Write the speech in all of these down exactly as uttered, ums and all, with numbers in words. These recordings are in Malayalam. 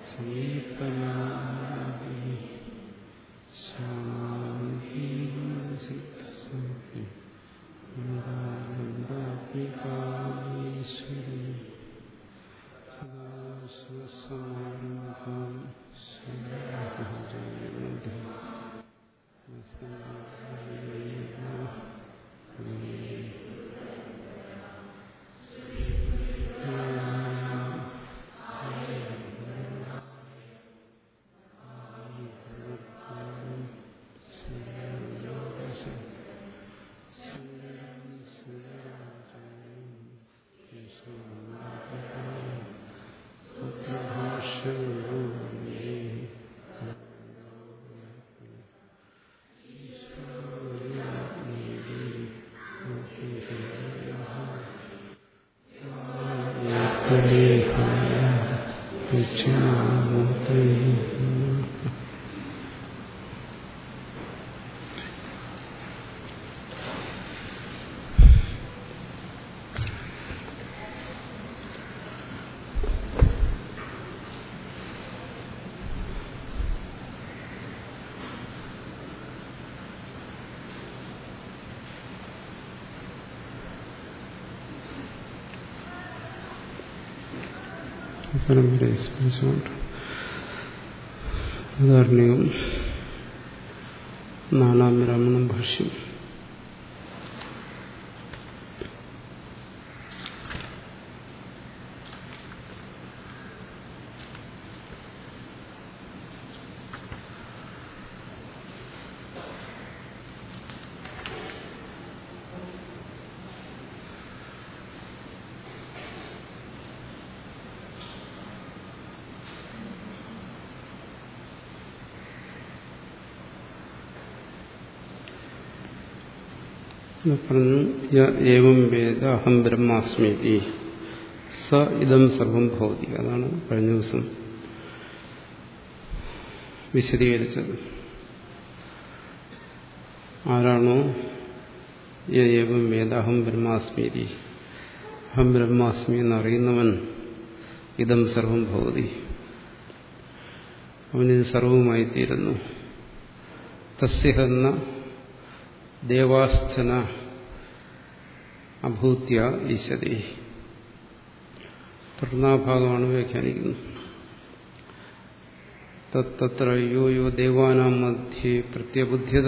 സമീപനാദി ശാന്തി സിദ്ധസംഖ്യ അനന്താനന്ദാത്മികാമീശ്വരി സദാശിവസമാരംഭാം ശ്രീരാമചന്ദ്രമധ്യം പരമ്പരയെ സ്മരിച്ചുകൊണ്ട് ഉദാഹരണവും നാലാം ബ്രാഹ്മണം ഭാഷ്യം. പറഞ്ഞു ഏവം വേദ അഹം ബ്രഹ്മാസ്മീതി സ ഇദം സർവം ഭവതി. അതാണ് കഴിഞ്ഞ ദിവസം വിശദീകരിച്ചത്. ആരാണോ ഏവം വേദ അഹം ബ്രഹ്മാസ്മീതി, അഹം ബ്രഹ്മാസ്മി എന്നറിയുന്നവൻ ഇദം സർവം ഭവതി, അവനിത് സർവവുമായിത്തീരുന്നു. തസ്യഹന്ന ദേവാസ്ഥന അഭൂത്യ ഈശതി. തുടർന്നാഭാഗമാണ് വ്യാഖ്യാനിക്കുന്നത്. തത്ര യോ യോ ദേവാനാം മധ്യേ പ്രത്യബുദ്ധ്യത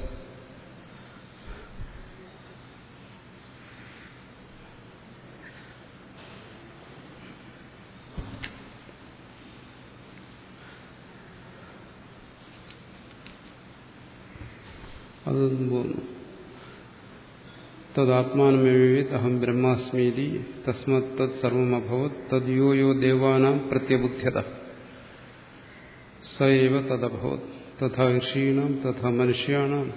അതൊന്നും പോകുന്നു. തദാത്മാനമേവേത് അഹം ബ്രഹ്മാസ്മീതി തസ്മത് തത് സർവമഭവത് തദ് യോ യോ ദേവാനാം പ്രത്യബുദ്ധ്യത സ ഏവ തദഭവത് തഥാ ഋഷീണാം തഥാ മനുഷ്യാണാം.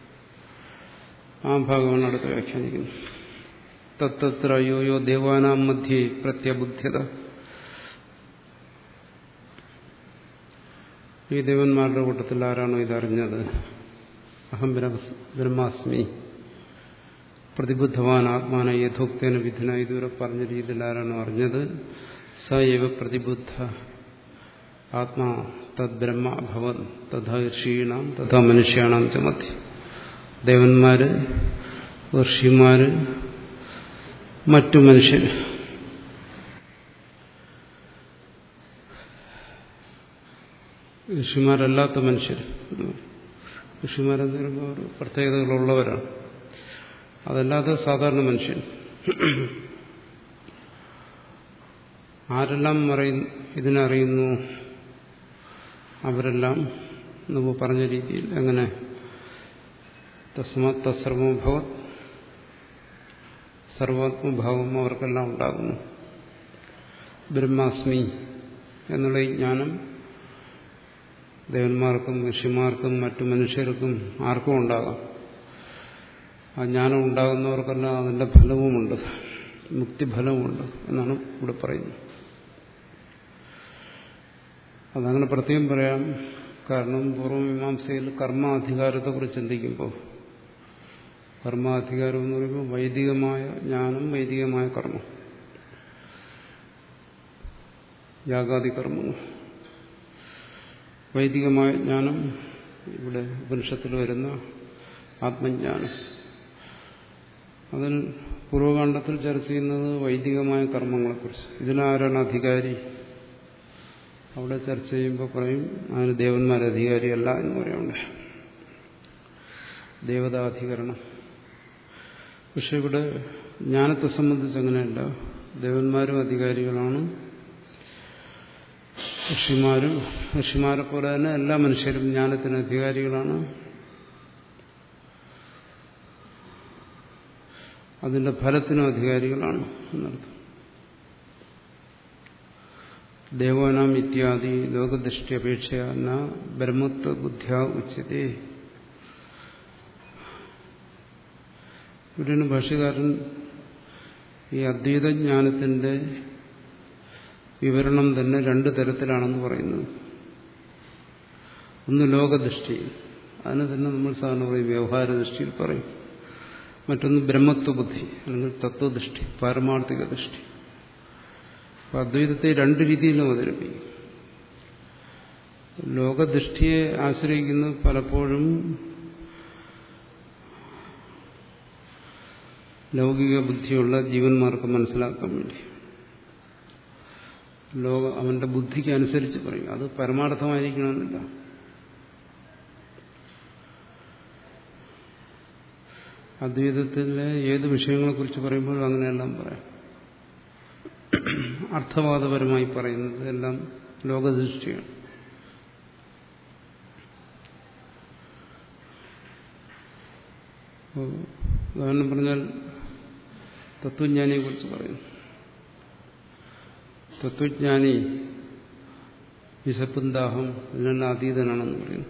ആ ഭാഗമാണ് അടുത്ത് വ്യാഖ്യാനിക്കുന്നത്. തത്ര യോ യോ ദേവാനാം മധ്യേ പ്രത്യബുദ്ധ്യത. ഈ ദേവന്മാരുടെ കൂട്ടത്തിൽ ആരാണോ ഇതറിഞ്ഞത്, അഹം ബ്രഹ്മാസ്മി പ്രതിബുദ്ധവാൻ ആത്മാന യഥോക്തേന വിധിന, ഇതുവരെ പറഞ്ഞ രീതിയിൽ ആരാണോ അറിഞ്ഞത്, സ ഏവ പ്രതിബുദ്ധ ആത്മാ തദ് ബ്രഹ്മ അഭവൻ തഥാ ഋഷീണാം തഥാ മനുഷ്യാണാം ച മധ്യ. ദേവന്മാര്, ഋഷിമാര്, മറ്റു മനുഷ്യർ, ഋഷിമാരല്ലാത്ത മനുഷ്യർ. ഋഷിമാരെന്ന് പറയുമ്പോൾ അവർ പ്രത്യേകതകളുള്ളവരാണ്. അതല്ലാതെ സാധാരണ മനുഷ്യൻ. ആരെല്ലാം അറിയുന്നു ഇതിനറിയുന്നു, അവരെല്ലാം നമ്മൾ പറഞ്ഞ രീതിയിൽ എങ്ങനെ തസ്മാത് തത്സർവഭവത്, സർവാത്മഭാവം അവർക്കെല്ലാം ഉണ്ടാകുന്നു. ബ്രഹ്മാസ്മി എന്നുള്ള ഈ ജ്ഞാനം ദേവന്മാർക്കും ഋഷിമാർക്കും മറ്റു മനുഷ്യർക്കും ആർക്കും ഉണ്ടാകാം. ആ ജ്ഞാനം ഉണ്ടാകുന്നവർക്കെല്ലാം അതിൻ്റെ ഫലവുമുണ്ട്, മുക്തിഫലവുമുണ്ട് എന്നാണ് ഇവിടെ പറയുന്നത്. അതങ്ങനെ പ്രത്യേകം പറയാം. കാരണം പൂർവ്വമീമാംസയിൽ കർമാധികാരത്തെക്കുറിച്ച് ചിന്തിക്കുമ്പോൾ, കർമാധികാരം എന്ന് പറയുമ്പോൾ വൈദികമായ ജ്ഞാനം, വൈദികമായ കർമ്മം, യാഗാദി കർമ്മങ്ങൾ, വൈദികമായ ജ്ഞാനം, ഇവിടെ ഉപനിഷത്തിൽ വരുന്ന ആത്മജ്ഞാനം. അതിൽ പൂർവകാണ്ഡത്തിൽ ചർച്ച ചെയ്യുന്നത് വൈദികമായ കർമ്മങ്ങളെക്കുറിച്ച്. ഇതിനാരാണ് അധികാരി? അവിടെ ചർച്ച ചെയ്യുമ്പോൾ പറയും അതിന് ദേവന്മാർ അധികാരിയല്ല എന്ന് പറയുന്നുണ്ട്, ദേവതാധികരണം. പക്ഷെ ഇവിടെ ജ്ഞാനത്തെ സംബന്ധിച്ച് അങ്ങനെയല്ല. ദേവന്മാരും അധികാരികളാണ്, ഋഷിമാരും ഋഷിമാരെ പോലെ തന്നെ എല്ലാ മനുഷ്യരും ജ്ഞാനത്തിന് അധികാരികളാണ്. അതിന്റെ ഫലത്തിനും അധികാരികളാണ് എന്നർത്ഥം. ദേവാനാം ഇത്യാദി ലോകദൃഷ്ടി അപേക്ഷയ ന ബ്രഹ്മത്വ ബുദ്ധ്യാ ഉച്യതേ. ഇവിടെയാണ് ഭാഷ്യകാരൻ ഈ അദ്വൈതജ്ഞാനത്തിന്റെ വിവരണം തന്നെ രണ്ടു തരത്തിലാണെന്ന് പറയുന്നത്. ഒന്ന് ലോകദൃഷ്ടിയിൽ, അതിന് തന്നെ നമ്മൾ സാധാരണ പറയും വ്യവഹാര ദൃഷ്ടിയിൽ പറയും. മറ്റൊന്ന് ബ്രഹ്മത്വ ബുദ്ധി അല്ലെങ്കിൽ തത്വദൃഷ്ടി, പാരമാർത്ഥിക ദൃഷ്ടി. അപ്പൊ അദ്വൈതത്തെ രണ്ട് രീതിയിലും അവതരിപ്പിക്കും. ലോകദൃഷ്ടിയെ ആശ്രയിക്കുന്നത് പലപ്പോഴും ലൗകിക ബുദ്ധിയുള്ള ജീവന്മാർക്ക് മനസ്സിലാക്കാൻ വേണ്ടി ലോക അവന്റെ ബുദ്ധിക്ക് അനുസരിച്ച് പറയും. അത് പരമാർത്ഥമായിരിക്കണമെന്നില്ല. അദ്വൈതത്തിലെ ഏത് വിഷയങ്ങളെക്കുറിച്ച് പറയുമ്പോഴും അങ്ങനെയെല്ലാം പറയാം. അർത്ഥവാദപരമായി പറയുന്നത് എല്ലാം ലോകദൃഷ്ടിയാണ്. ഉദാഹരണം പറഞ്ഞാൽ തത്വജ്ഞാനിയെ കുറിച്ച് പറയുന്നു. തത്വജ്ഞാനി വിശപ്പും ദാഹം ഇതിനെല്ലാം അതീതനാണെന്ന് പറയുന്നു.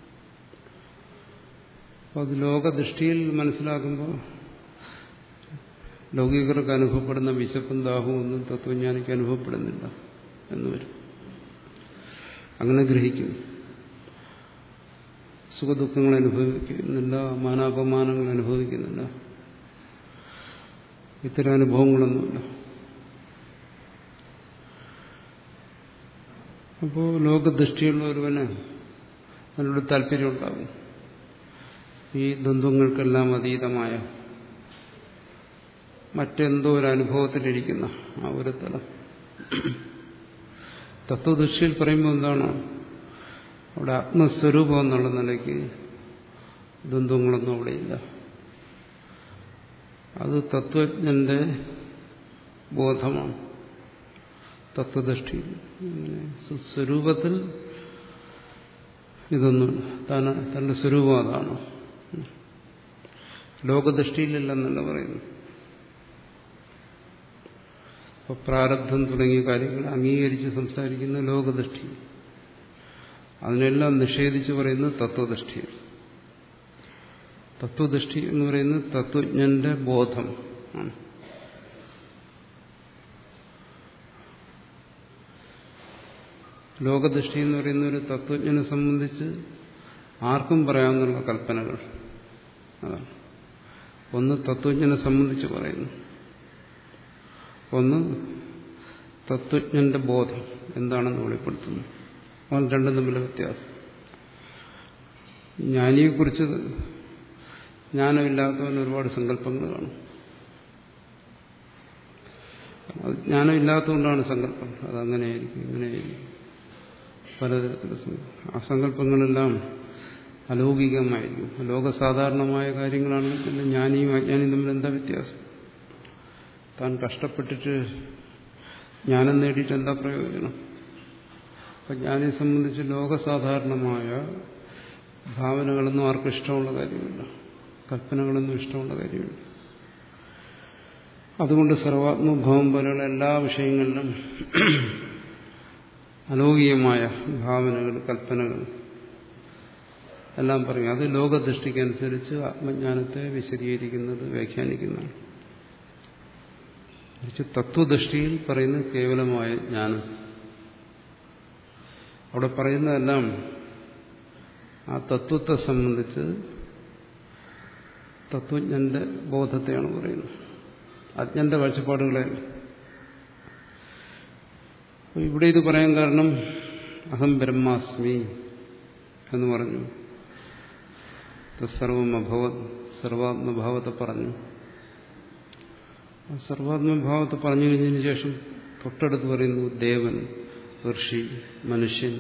അപ്പോൾ അത് ലോകദൃഷ്ടിയിൽ മനസ്സിലാക്കുമ്പോൾ ലൗകികർക്ക് അനുഭവപ്പെടുന്ന വിശപ്പും ദാഹവും ഒന്നും തത്വജ്ഞാനിക്ക് അനുഭവപ്പെടുന്നില്ല എന്ന് വരും. അങ്ങനെ ഗ്രഹിക്കും. സുഖദുഃഖങ്ങൾ അനുഭവിക്കുന്നില്ല, മാനാപമാനങ്ങൾ അനുഭവിക്കുന്നില്ല, ഇത്തരം അനുഭവങ്ങളൊന്നുമില്ല. അപ്പോൾ ലോകദൃഷ്ടിയുള്ള ഒരുവന് അതിനോട് താല്പര്യമുണ്ടാകും. ഈ ദ്വന്ദ്വങ്ങൾക്കെല്ലാം അതീതമായ മറ്റെന്തോ ഒരു അനുഭവത്തിലിരിക്കുന്ന ആ ഒരു തലം. തത്വദൃഷ്ടിയിൽ പറയുമ്പോൾ എന്താണ്, അവിടെ ആത്മസ്വരൂപം എന്നുള്ള നിലയ്ക്ക് ദ്വന്ദ്വങ്ങളൊന്നും അവിടെയില്ല. അത് തത്വജ്ഞന്റെ ബോധമാണ്. തത്വദൃഷ്ടി സ്വരൂപത്തിൽ ഇതൊന്നും താൻ തന്റെ സ്വരൂപം അതാണ്. ലോകദൃഷ്ടിയിലില്ലെന്നല്ല പറയുന്നു. ഇപ്പൊ പ്രാരബ്ധം തുടങ്ങിയ കാര്യങ്ങൾ അംഗീകരിച്ച് സംസാരിക്കുന്ന ലോകദൃഷ്ടി, അതിനെല്ലാം നിഷേധിച്ച് പറയുന്നത് തത്വദൃഷ്ടി. തത്വദൃഷ്ടി എന്ന് പറയുന്നത് തത്വജ്ഞന്റെ ബോധം ആണ്. ലോകദൃഷ്ടി എന്ന് പറയുന്ന ഒരു തത്വജ്ഞനെ സംബന്ധിച്ച് ആർക്കും പറയാവുന്ന കൽപ്പനകൾ അതാണ്. ഒന്ന് തത്വജ്ഞനെ സംബന്ധിച്ച് പറയുന്നു, ഒന്ന് തത്വജ്ഞന്റെ ബോധം എന്താണെന്ന് വെളിപ്പെടുത്തുന്നു. അവൻ രണ്ടും തമ്മിലെ വ്യത്യാസം. ജ്ഞാനിയെക്കുറിച്ച് ജ്ഞാനമില്ലാത്തവന് ഒരുപാട് സങ്കല്പങ്ങൾ കാണും. അത് ജ്ഞാനമില്ലാത്തതുകൊണ്ടാണ് സങ്കല്പം. അതങ്ങനെയായിരിക്കും, ഇങ്ങനെയായിരിക്കും, പലതരത്തിലുള്ള ആ സങ്കല്പങ്ങളെല്ലാം അലൗകികമായിരിക്കും. ലോകസാധാരണമായ കാര്യങ്ങളാണെങ്കിൽ പിന്നെ ജ്ഞാനിയും അജ്ഞാനിയും തമ്മിൽ എന്താ വ്യത്യാസം? താൻ കഷ്ടപ്പെട്ടിട്ട് ജ്ഞാനം നേടിയിട്ട് എന്താ പ്രയോജനം? അപ്പം ജ്ഞാനിയെ സംബന്ധിച്ച് ലോകസാധാരണമായ ഭാവനകളൊന്നും ആർക്കും ഇഷ്ടമുള്ള കാര്യമില്ല, കൽപ്പനകളൊന്നും ഇഷ്ടമുള്ള കാര്യമില്ല. അതുകൊണ്ട് സർവാത്മഭാവം പോലെയുള്ള എല്ലാ വിഷയങ്ങളിലും അലൗകികമായ ഭാവനകൾ, കൽപ്പനകൾ എല്ലാം പറയും. അത് ലോകദൃഷ്ടിക്കനുസരിച്ച് ആത്മജ്ഞാനത്തെ വിശദീകരിക്കുന്നത്, വ്യാഖ്യാനിക്കുന്നതാണ്. തത്വദൃഷ്ടിയിൽ പറയുന്നത് കേവലമായ ജ്ഞാനം. അവിടെ പറയുന്നതെല്ലാം ആ തത്വത്തെ സംബന്ധിച്ച് തത്വജ്ഞന്റെ ബോധത്തെയാണ് പറയുന്നത്, അജ്ഞന്റെ കാഴ്ചപ്പാടുകളെ. ഇവിടെ ഇത് പറയാൻ കാരണം അഹം ബ്രഹ്മാസ്മി, എന്ന് പറഞ്ഞു. സർവം അഭവത് സർവാത്മഭാവത്തെ പറഞ്ഞു. ആ സർവാത്മഭാവത്തെ പറഞ്ഞു കഴിഞ്ഞതിന് ശേഷം തൊട്ടടുത്ത് പറയുന്നു ദേവൻ, ഋഷി, മനുഷ്യൻ.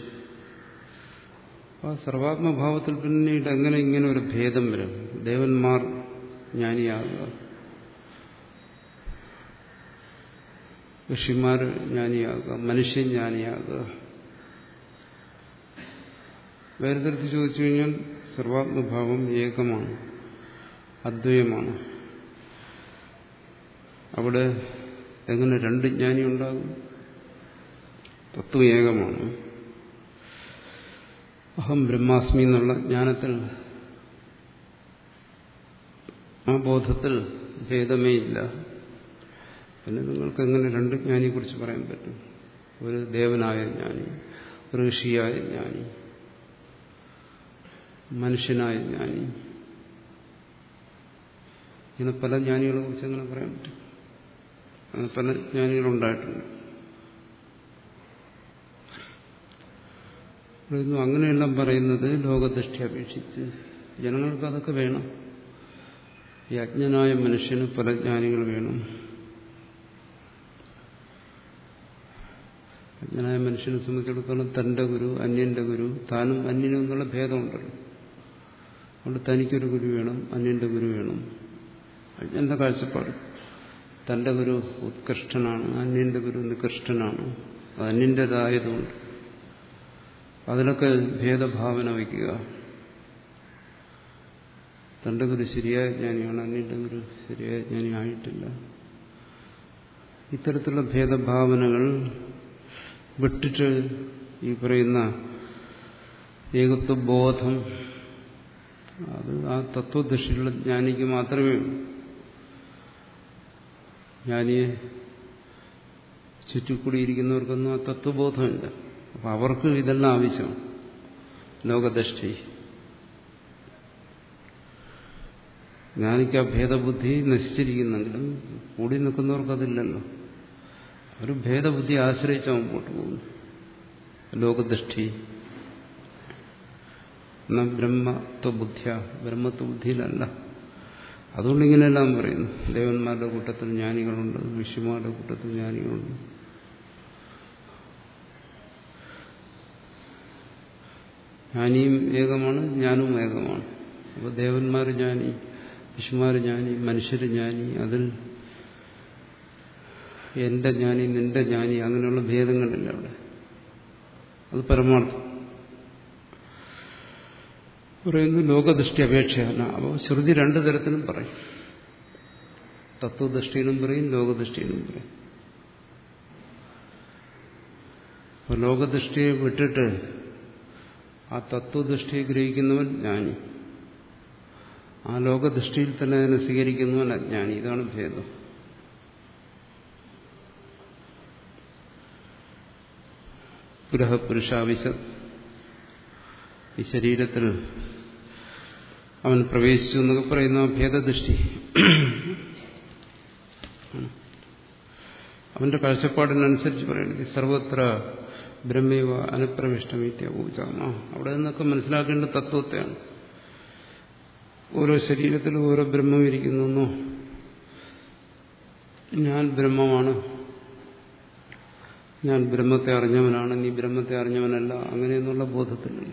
ആ സർവാത്മഭാവത്തിൽ പിന്നീട് എങ്ങനെ ഇങ്ങനെ ഒരു ഭേദം വരും? ദേവന്മാർ ജ്ഞാനിയാകുക, ഋഷിമാർ ജ്ഞാനിയാകുക, മനുഷ്യൻ ജ്ഞാനിയാകുക. വേർതിരിച്ച് ചോദിച്ചു കഴിഞ്ഞാൽ സർവാത്മഭാവം ഏകമാണ്, അദ്വയമാണ്. അവിടെ എങ്ങനെ രണ്ട് ജ്ഞാനി ഉണ്ടാകും? തത്വം ഏകമാണ്. അഹം ബ്രഹ്മാസ്മി എന്നുള്ള ജ്ഞാനത്തിൽ, ആ ബോധത്തിൽ ഭേദമേ ഇല്ല. പിന്നെ നിങ്ങൾക്ക് എങ്ങനെ രണ്ട് ജ്ഞാനിയെക്കുറിച്ച് പറയാൻ പറ്റും? ഒരു ദേവനായ ജ്ഞാനി, ഒരു ഋഷിയായ ജ്ഞാനി, മനുഷ്യനായ ജ്ഞാനി, ഇങ്ങനെ പല ജ്ഞാനികളെ കുറിച്ച് എങ്ങനെ പറയാൻ പറ്റും? അങ്ങനെ പല ജ്ഞാനികളുണ്ടായിട്ടുണ്ട്. അങ്ങനെയെല്ലാം പറയുന്നത് ലോകദൃഷ്ടി അപേക്ഷിച്ച് ജനങ്ങൾക്ക് അതൊക്കെ വേണം. ഈ അജ്ഞനായ മനുഷ്യന് പല ജ്ഞാനികൾ വേണം. അജ്ഞനായ മനുഷ്യനെ സംബന്ധിച്ചിടത്തോളം തന്റെ ഗുരു, അന്യന്റെ ഗുരു, താനും അന്യനും എന്നുള്ള ഭേദമുണ്ടല്ലോ. അതുകൊണ്ട് തനിക്കൊരു ഗുരു വേണം, അന്യന്റെ ഗുരു വേണം. അജ്ഞന്റെ കാഴ്ചപ്പാട് തന്റെ ഗുരു ഉത്കൃഷ്ടനാണ്, അന്യന്റെ ഗുരു നികൃഷ്ടനാണ്. അത് അന്യന്റേതായതുകൊണ്ട് അതിലൊക്കെ ഭേദഭാവന വയ്ക്കുക. തന്റെ ഗുരു ശരിയായ ജ്ഞാനിയാണ്, അന്യന്റെ ഗുരു ശരിയായ ജ്ഞാനി ആയിട്ടില്ല. ഇത്തരത്തിലുള്ള ഭേദഭാവനകൾ വിട്ടിട്ട് ഈ പറയുന്ന ഏകത്വബോധം അത് ആ തത്വദൃഷ്ടിയുള്ള ജ്ഞാനിക്ക് മാത്രമേ ഉള്ളൂ. ജ്ഞാനിയെ ചുറ്റിക്കൂടിയിരിക്കുന്നവർക്കൊന്നും ആ തത്വബോധമില്ല. അപ്പം അവർക്ക് ഇതെല്ലാം ആവശ്യമാണ്. ലോകദൃഷ്ടി, ജ്ഞാനിക്ക് ആ ഭേദബുദ്ധി നശിച്ചിരിക്കുന്നെങ്കിലും കൂടി നിൽക്കുന്നവർക്കതില്ലല്ലോ. അവർ ഭേദബുദ്ധി ആശ്രയിച്ച മുമ്പോട്ട് പോകുന്നു. ലോകദൃഷ്ടി എന്നാൽ ബ്രഹ്മത്വബുദ്ധിയ, ബ്രഹ്മത്വബുദ്ധിയിലല്ല. അതുകൊണ്ട് ഇങ്ങനെയെല്ലാം പറയുന്നു. ദേവന്മാരുടെ കൂട്ടത്തിൽ ജ്ഞാനികളുണ്ട്, ഋഷിമാരുടെ കൂട്ടത്തിൽ ജ്ഞാനികളുണ്ട്. ജ്ഞാനിയും ഏകമാണ്, ജ്ഞാനവും ഏകമാണ്. അപ്പോൾ ദേവന്മാർ ജ്ഞാനി, ഋഷിമാർ ജ്ഞാനി, മനുഷ്യർ ജ്ഞാനി, അതിൽ എന്റെ ജ്ഞാനി, നിന്റെ ജ്ഞാനി, അങ്ങനെയുള്ള ഭേദങ്ങളില്ല അവിടെ. അത് പരമാർത്ഥം പറയുന്നു. ലോകദൃഷ്ടി അപേക്ഷയല്ല. അപ്പോൾ ശ്രുതി രണ്ടു തരത്തിലും പറയും. തത്വദൃഷ്ടിയിലും പറയും, ലോകദൃഷ്ടിയിലും പറയും. അപ്പോൾ ലോകദൃഷ്ടിയെ വിട്ടിട്ട് ആ തത്വദൃഷ്ടിയെ ഗ്രഹിക്കുന്നവൻ ജ്ഞാനി, ആ ലോകദൃഷ്ടിയിൽ തന്നെ അതിനെ സ്വീകരിക്കുന്നവൻ അജ്ഞാനി. ഇതാണ് ഭേദം. പുരഹ പുരുഷാവിശ, ഈ ശരീരത്തിൽ അവൻ പ്രവേശിച്ചു എന്നൊക്കെ പറയുന്ന ഭേദദൃഷ്ടി അവന്റെ കാഴ്ചപ്പാടിനനുസരിച്ച് പറയുന്നത് സർവത്ര ബ്രഹ്മൈവ അനുപ്രവിഷ്ടമീത്യ ഊചാമ. അവിടെ നിന്നൊക്കെ മനസ്സിലാക്കേണ്ട തത്വത്തെയാണ്. ഓരോ ശരീരത്തിലും ഓരോ ബ്രഹ്മം ഇരിക്കുന്നു. ഞാൻ ബ്രഹ്മമാണ്, ഞാൻ ബ്രഹ്മത്തെ അറിഞ്ഞവനാണ്, നീ ബ്രഹ്മത്തെ അറിഞ്ഞവനല്ല, അങ്ങനെയെന്നുള്ള ബോധത്തിലല്ല.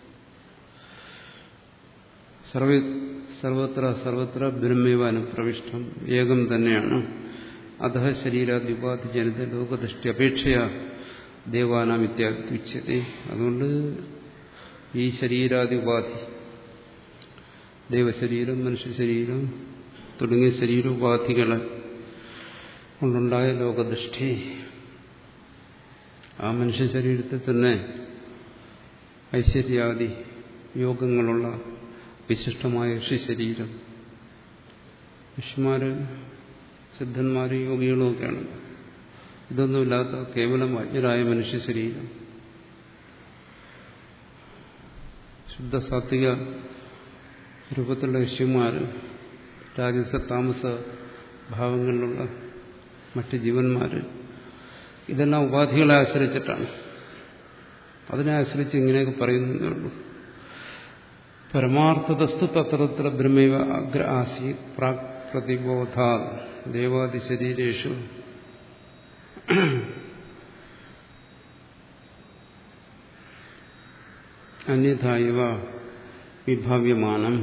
സർവ സർവത്ര സർവത്ര ബ്രഹ്മൈവ അനുപ്രവിഷ്ടം, ഏകം തന്നെയാണ്. അധ ശരീരാദി ഉപാധി ജനിത ലോകദൃഷ്ടി അപേക്ഷയ ദേവാനാം ഇത്യാദ്യുച്യത. അതുകൊണ്ട് ഈ ശരീരാദി ഉപാധി, ദേവശരീരം, മനുഷ്യശരീരം തുടങ്ങിയ ശരീരോപാധികളെ കൊണ്ടുണ്ടായ ലോകദൃഷ്ടി, ആ മനുഷ്യ ശരീരത്തിൽ തന്നെ ഐശ്വര്യാദി യോഗങ്ങളുള്ള വിശിഷ്ടമായ ഋഷിശരീരം, ഋഷിമാര്, സിദ്ധന്മാര്, യോഗികളും ഒക്കെയാണ്. ഇതൊന്നുമില്ലാത്ത കേവലം അജ്ഞരായ മനുഷ്യ ശരീരം, ശുദ്ധ സാത്വിക രൂപത്തിലുള്ള ഋഷിമാര്, രാജസ താമസ ഭാവങ്ങളിലുള്ള മറ്റ് ജീവന്മാര്, ഇതെല്ലാം ഉപാധികളെ ആശ്രയിച്ചിട്ടാണ്. അതിനെ ആശ്രയിച്ച് ഇങ്ങനെയൊക്കെ പറയുന്നേ ഉള്ളൂ. പരമാർത്ഥതസ്തു തത്ര തത്ര ബ്രഹ്മൈവ അഗ്ര ആസീത് പ്രാക് പ്രതിബോധാ ദേവാദിശരീരേഷു അന്യഥായവ വിഭാവ്യമാനം.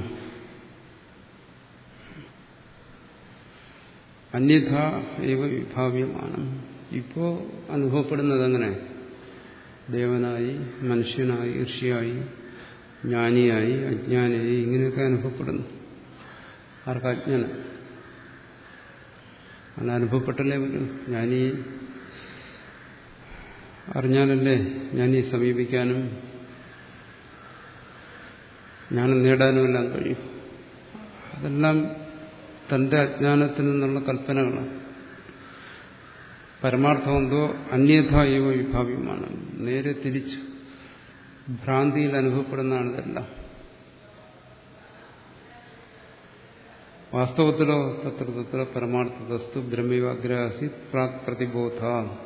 അന്യഥ ഏവ വിഭാവ്യമാനം. ഇപ്പോ അനുഭവപ്പെടുന്നത് അങ്ങനെ ദേവനായി, മനുഷ്യനായി, ഋഷിയായി, ജ്ഞാനിയായി, അജ്ഞാനിയായി, ഇങ്ങനെയൊക്കെ അനുഭവപ്പെടുന്നു. ആർക്ക്? അജ്ഞാനം. അങ്ങനെ അനുഭവപ്പെട്ടല്ലേ വരും. ജ്ഞാനി അറിഞ്ഞാലല്ലേ ജ്ഞാനിയെ സമീപിക്കാനും ജ്ഞാനം നേടാനുമെല്ലാം കഴിയും. അതെല്ലാം തന്റെ അജ്ഞാനത്തിൽ നിന്നുള്ള കൽപ്പനകളാണ്. പരമാർത്ഥമെന്തോ അന്യഥാ ഏവ വിഭാവ്യമാണ്. നേരെ തിരിച്ചു ഭ്രാന്തിയിൽ അനുഭവപ്പെടുന്നതാണ് ഇതെല്ലാം. വാസ്തവത്തിലോ തത്ര തത്ര പരമാർത്ഥതസ്തു ബ്രഹ്മൈവ അഗ്ര ആസീത് പ്രാക് പ്രതിബോധ.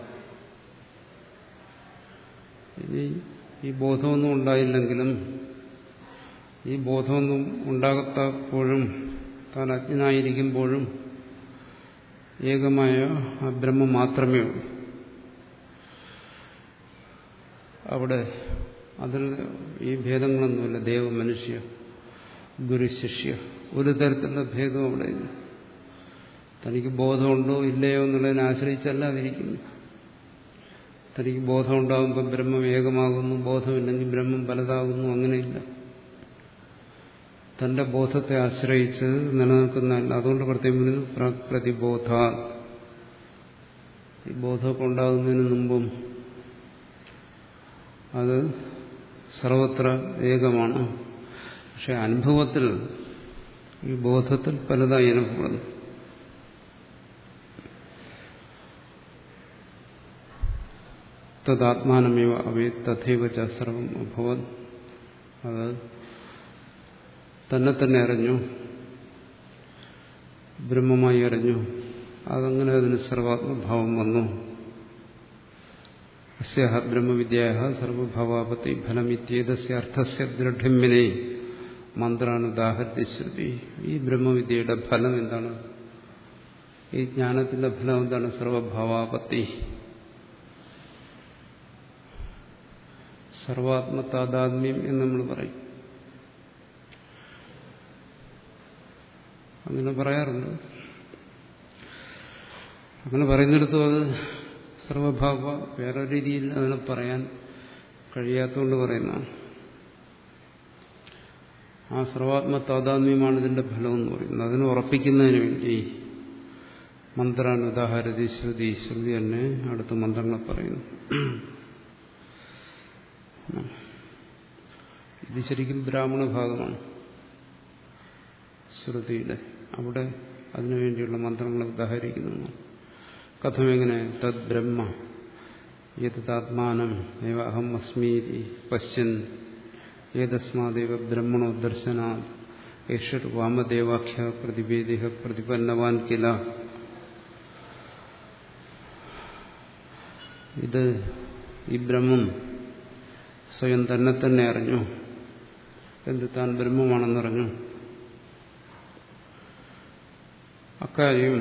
ഇനി ഈ ബോധമൊന്നും ഉണ്ടായില്ലെങ്കിലും, ഈ ബോധമൊന്നും ഉണ്ടാകത്തപ്പോഴും, താൻ അജ്ഞനായിരിക്കുമ്പോഴും ഏകമായ ആ ബ്രഹ്മം മാത്രമേ ഉള്ളൂ. അവിടെ അതിൽ ഈ ഭേദങ്ങളൊന്നുമില്ല. ദേവ, മനുഷ്യ, ഗുരു, ശിഷ്യ, ഒരു തരത്തിലുള്ള ഭേദവും അവിടെ ഇല്ല. തനിക്ക് ബോധമുണ്ടോ ഇല്ലയോ എന്നുള്ളതിനെ ആശ്രയിച്ചല്ല അതിരിക്കുന്നു. തനിക്ക് ബോധം ഉണ്ടാകുമ്പോൾ ബ്രഹ്മം ഏകമാകുന്നു, ബോധമില്ലെങ്കിൽ ബ്രഹ്മം പലതാകുന്നു, അങ്ങനെയില്ല. തന്റെ ബോധത്തെ ആശ്രയിച്ച് നിലനിൽക്കുന്നതല്ല. അതുകൊണ്ട് പ്രത്യേകം പ്രതിബോധ. ഈ ബോധമൊക്കെ ഉണ്ടാകുന്നതിന് മുമ്പും അത് സർവത്ര ഏകമാണ്. പക്ഷെ അനുഭവത്തിൽ, ഈ ബോധത്തിൽ പലതായി അനുഭവപ്പെടുന്നു. തദാത്മാനമേവ അവേ തഥൈവ ച സർവം അഭവത്. അത് തന്നെ തന്നെ അറിഞ്ഞു, ബ്രഹ്മമായി അറിഞ്ഞു. അതങ്ങനെ അതിന് സർവാത്മഭാവം വന്നു. അസ്യാഹ ബ്രഹ്മവിദ്യായാഹ സർവഭാവാപത്തി ഫലമിത്യേതസ്യ അർത്ഥസ്യ ദൃഢ്യമ്യനേ മന്ത്രാനുദാഹരതി ശ്രുതി. ഈ ബ്രഹ്മവിദ്യയുടെ ഫലം എന്താണ്? ഈ ജ്ഞാനത്തിന്റെ ഫലം എന്താണ്? സർവഭാവാപത്തി, സർവാത്മതാദാത്മ്യം എന്ന് നമ്മൾ പറയും. അങ്ങനെ പറയാറുണ്ട്. അങ്ങനെ പറയുന്നിടത്തും അത് സർവഭാവ, വേറെ രീതിയിൽ അതിനെ പറയാൻ കഴിയാത്തതുകൊണ്ട് പറയുന്നതാണ്. ആ സർവാത്മതാദാത്മ്യമാണ് ഇതിന്റെ ഫലം എന്ന് പറയുന്നത്. അതിനെ ഉറപ്പിക്കുന്നതിന് വേണ്ടി മന്ത്രാനുദാഹരതി ശ്രുതി. ശ്രുതി തന്നെ അടുത്ത മന്ത്രങ്ങളെ പറയുന്നു. ഇത് ശരിക്കും ബ്രാഹ്മണ ഭാഗമാണ് ശ്രുതിയുടെ. അവിടെ അതിനുവേണ്ടിയുള്ള മന്ത്രങ്ങളെ ഉദാഹരിക്കുന്നു. കഥമെങ്ങനെ? തദ് ബ്രഹ്മ യഥാത്മാനം ഏവ അഹം അസ്മീതി പശ്യൻ ഏതസ്മാദേവ ബ്രഹ്മണോ ദർശനാത് ഏഷർ വാമദേവാഖ്യ പ്രതിവേദിഹ പ്രതിപന്നവാൻ കില. ഇത് ഈ ബ്രഹ്മം സ്വയം തന്നെ തന്നെ അറിഞ്ഞു. എന്ത്? താൻ ബ്രഹ്മമാണെന്നറിഞ്ഞു. അക്കാര്യം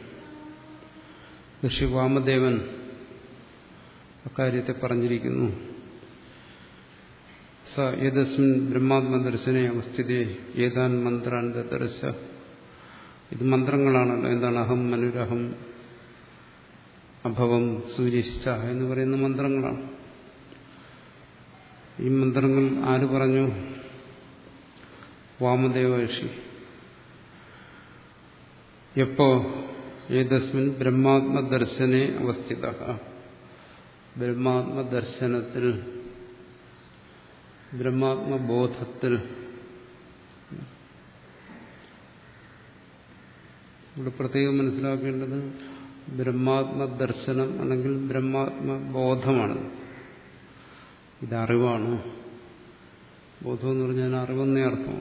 ഋഷി വാമദേവൻ അക്കാര്യത്തെ പറഞ്ഞിരിക്കുന്നു. സ യദസ്മിൻ ബ്രഹ്മാത്മദർശനെ അവസ്ഥിതേ ഏതാൻ മന്ത്രാൻ ദർശ. ഇത് മന്ത്രങ്ങളാണല്ലോ. എന്താണ്? അഹം മനുരഹം അഭവം സൂര്യശ്ച എന്ന് പറയുന്ന മന്ത്രങ്ങളാണ്. ഈ മന്ത്രങ്ങൾ ആര് പറഞ്ഞു? വാമദേവ ഋഷി. എപ്പോ? ഏതസ്മിൻ ബ്രഹ്മാത്മദർശനെ അവസ്ഥിത. ബ്രഹ്മാത്മദർശനത്തിൽ, ബ്രഹ്മാത്മബോധത്തിൽ. ഇവിടെ പ്രത്യേകം മനസ്സിലാക്കേണ്ടത് ബ്രഹ്മാത്മദർശനം അല്ലെങ്കിൽ ബ്രഹ്മാത്മബോധമാണ്. ഇതറിവാണ്. ബോധം എന്ന് പറഞ്ഞാൽ അറിവെന്നേ അർത്ഥം.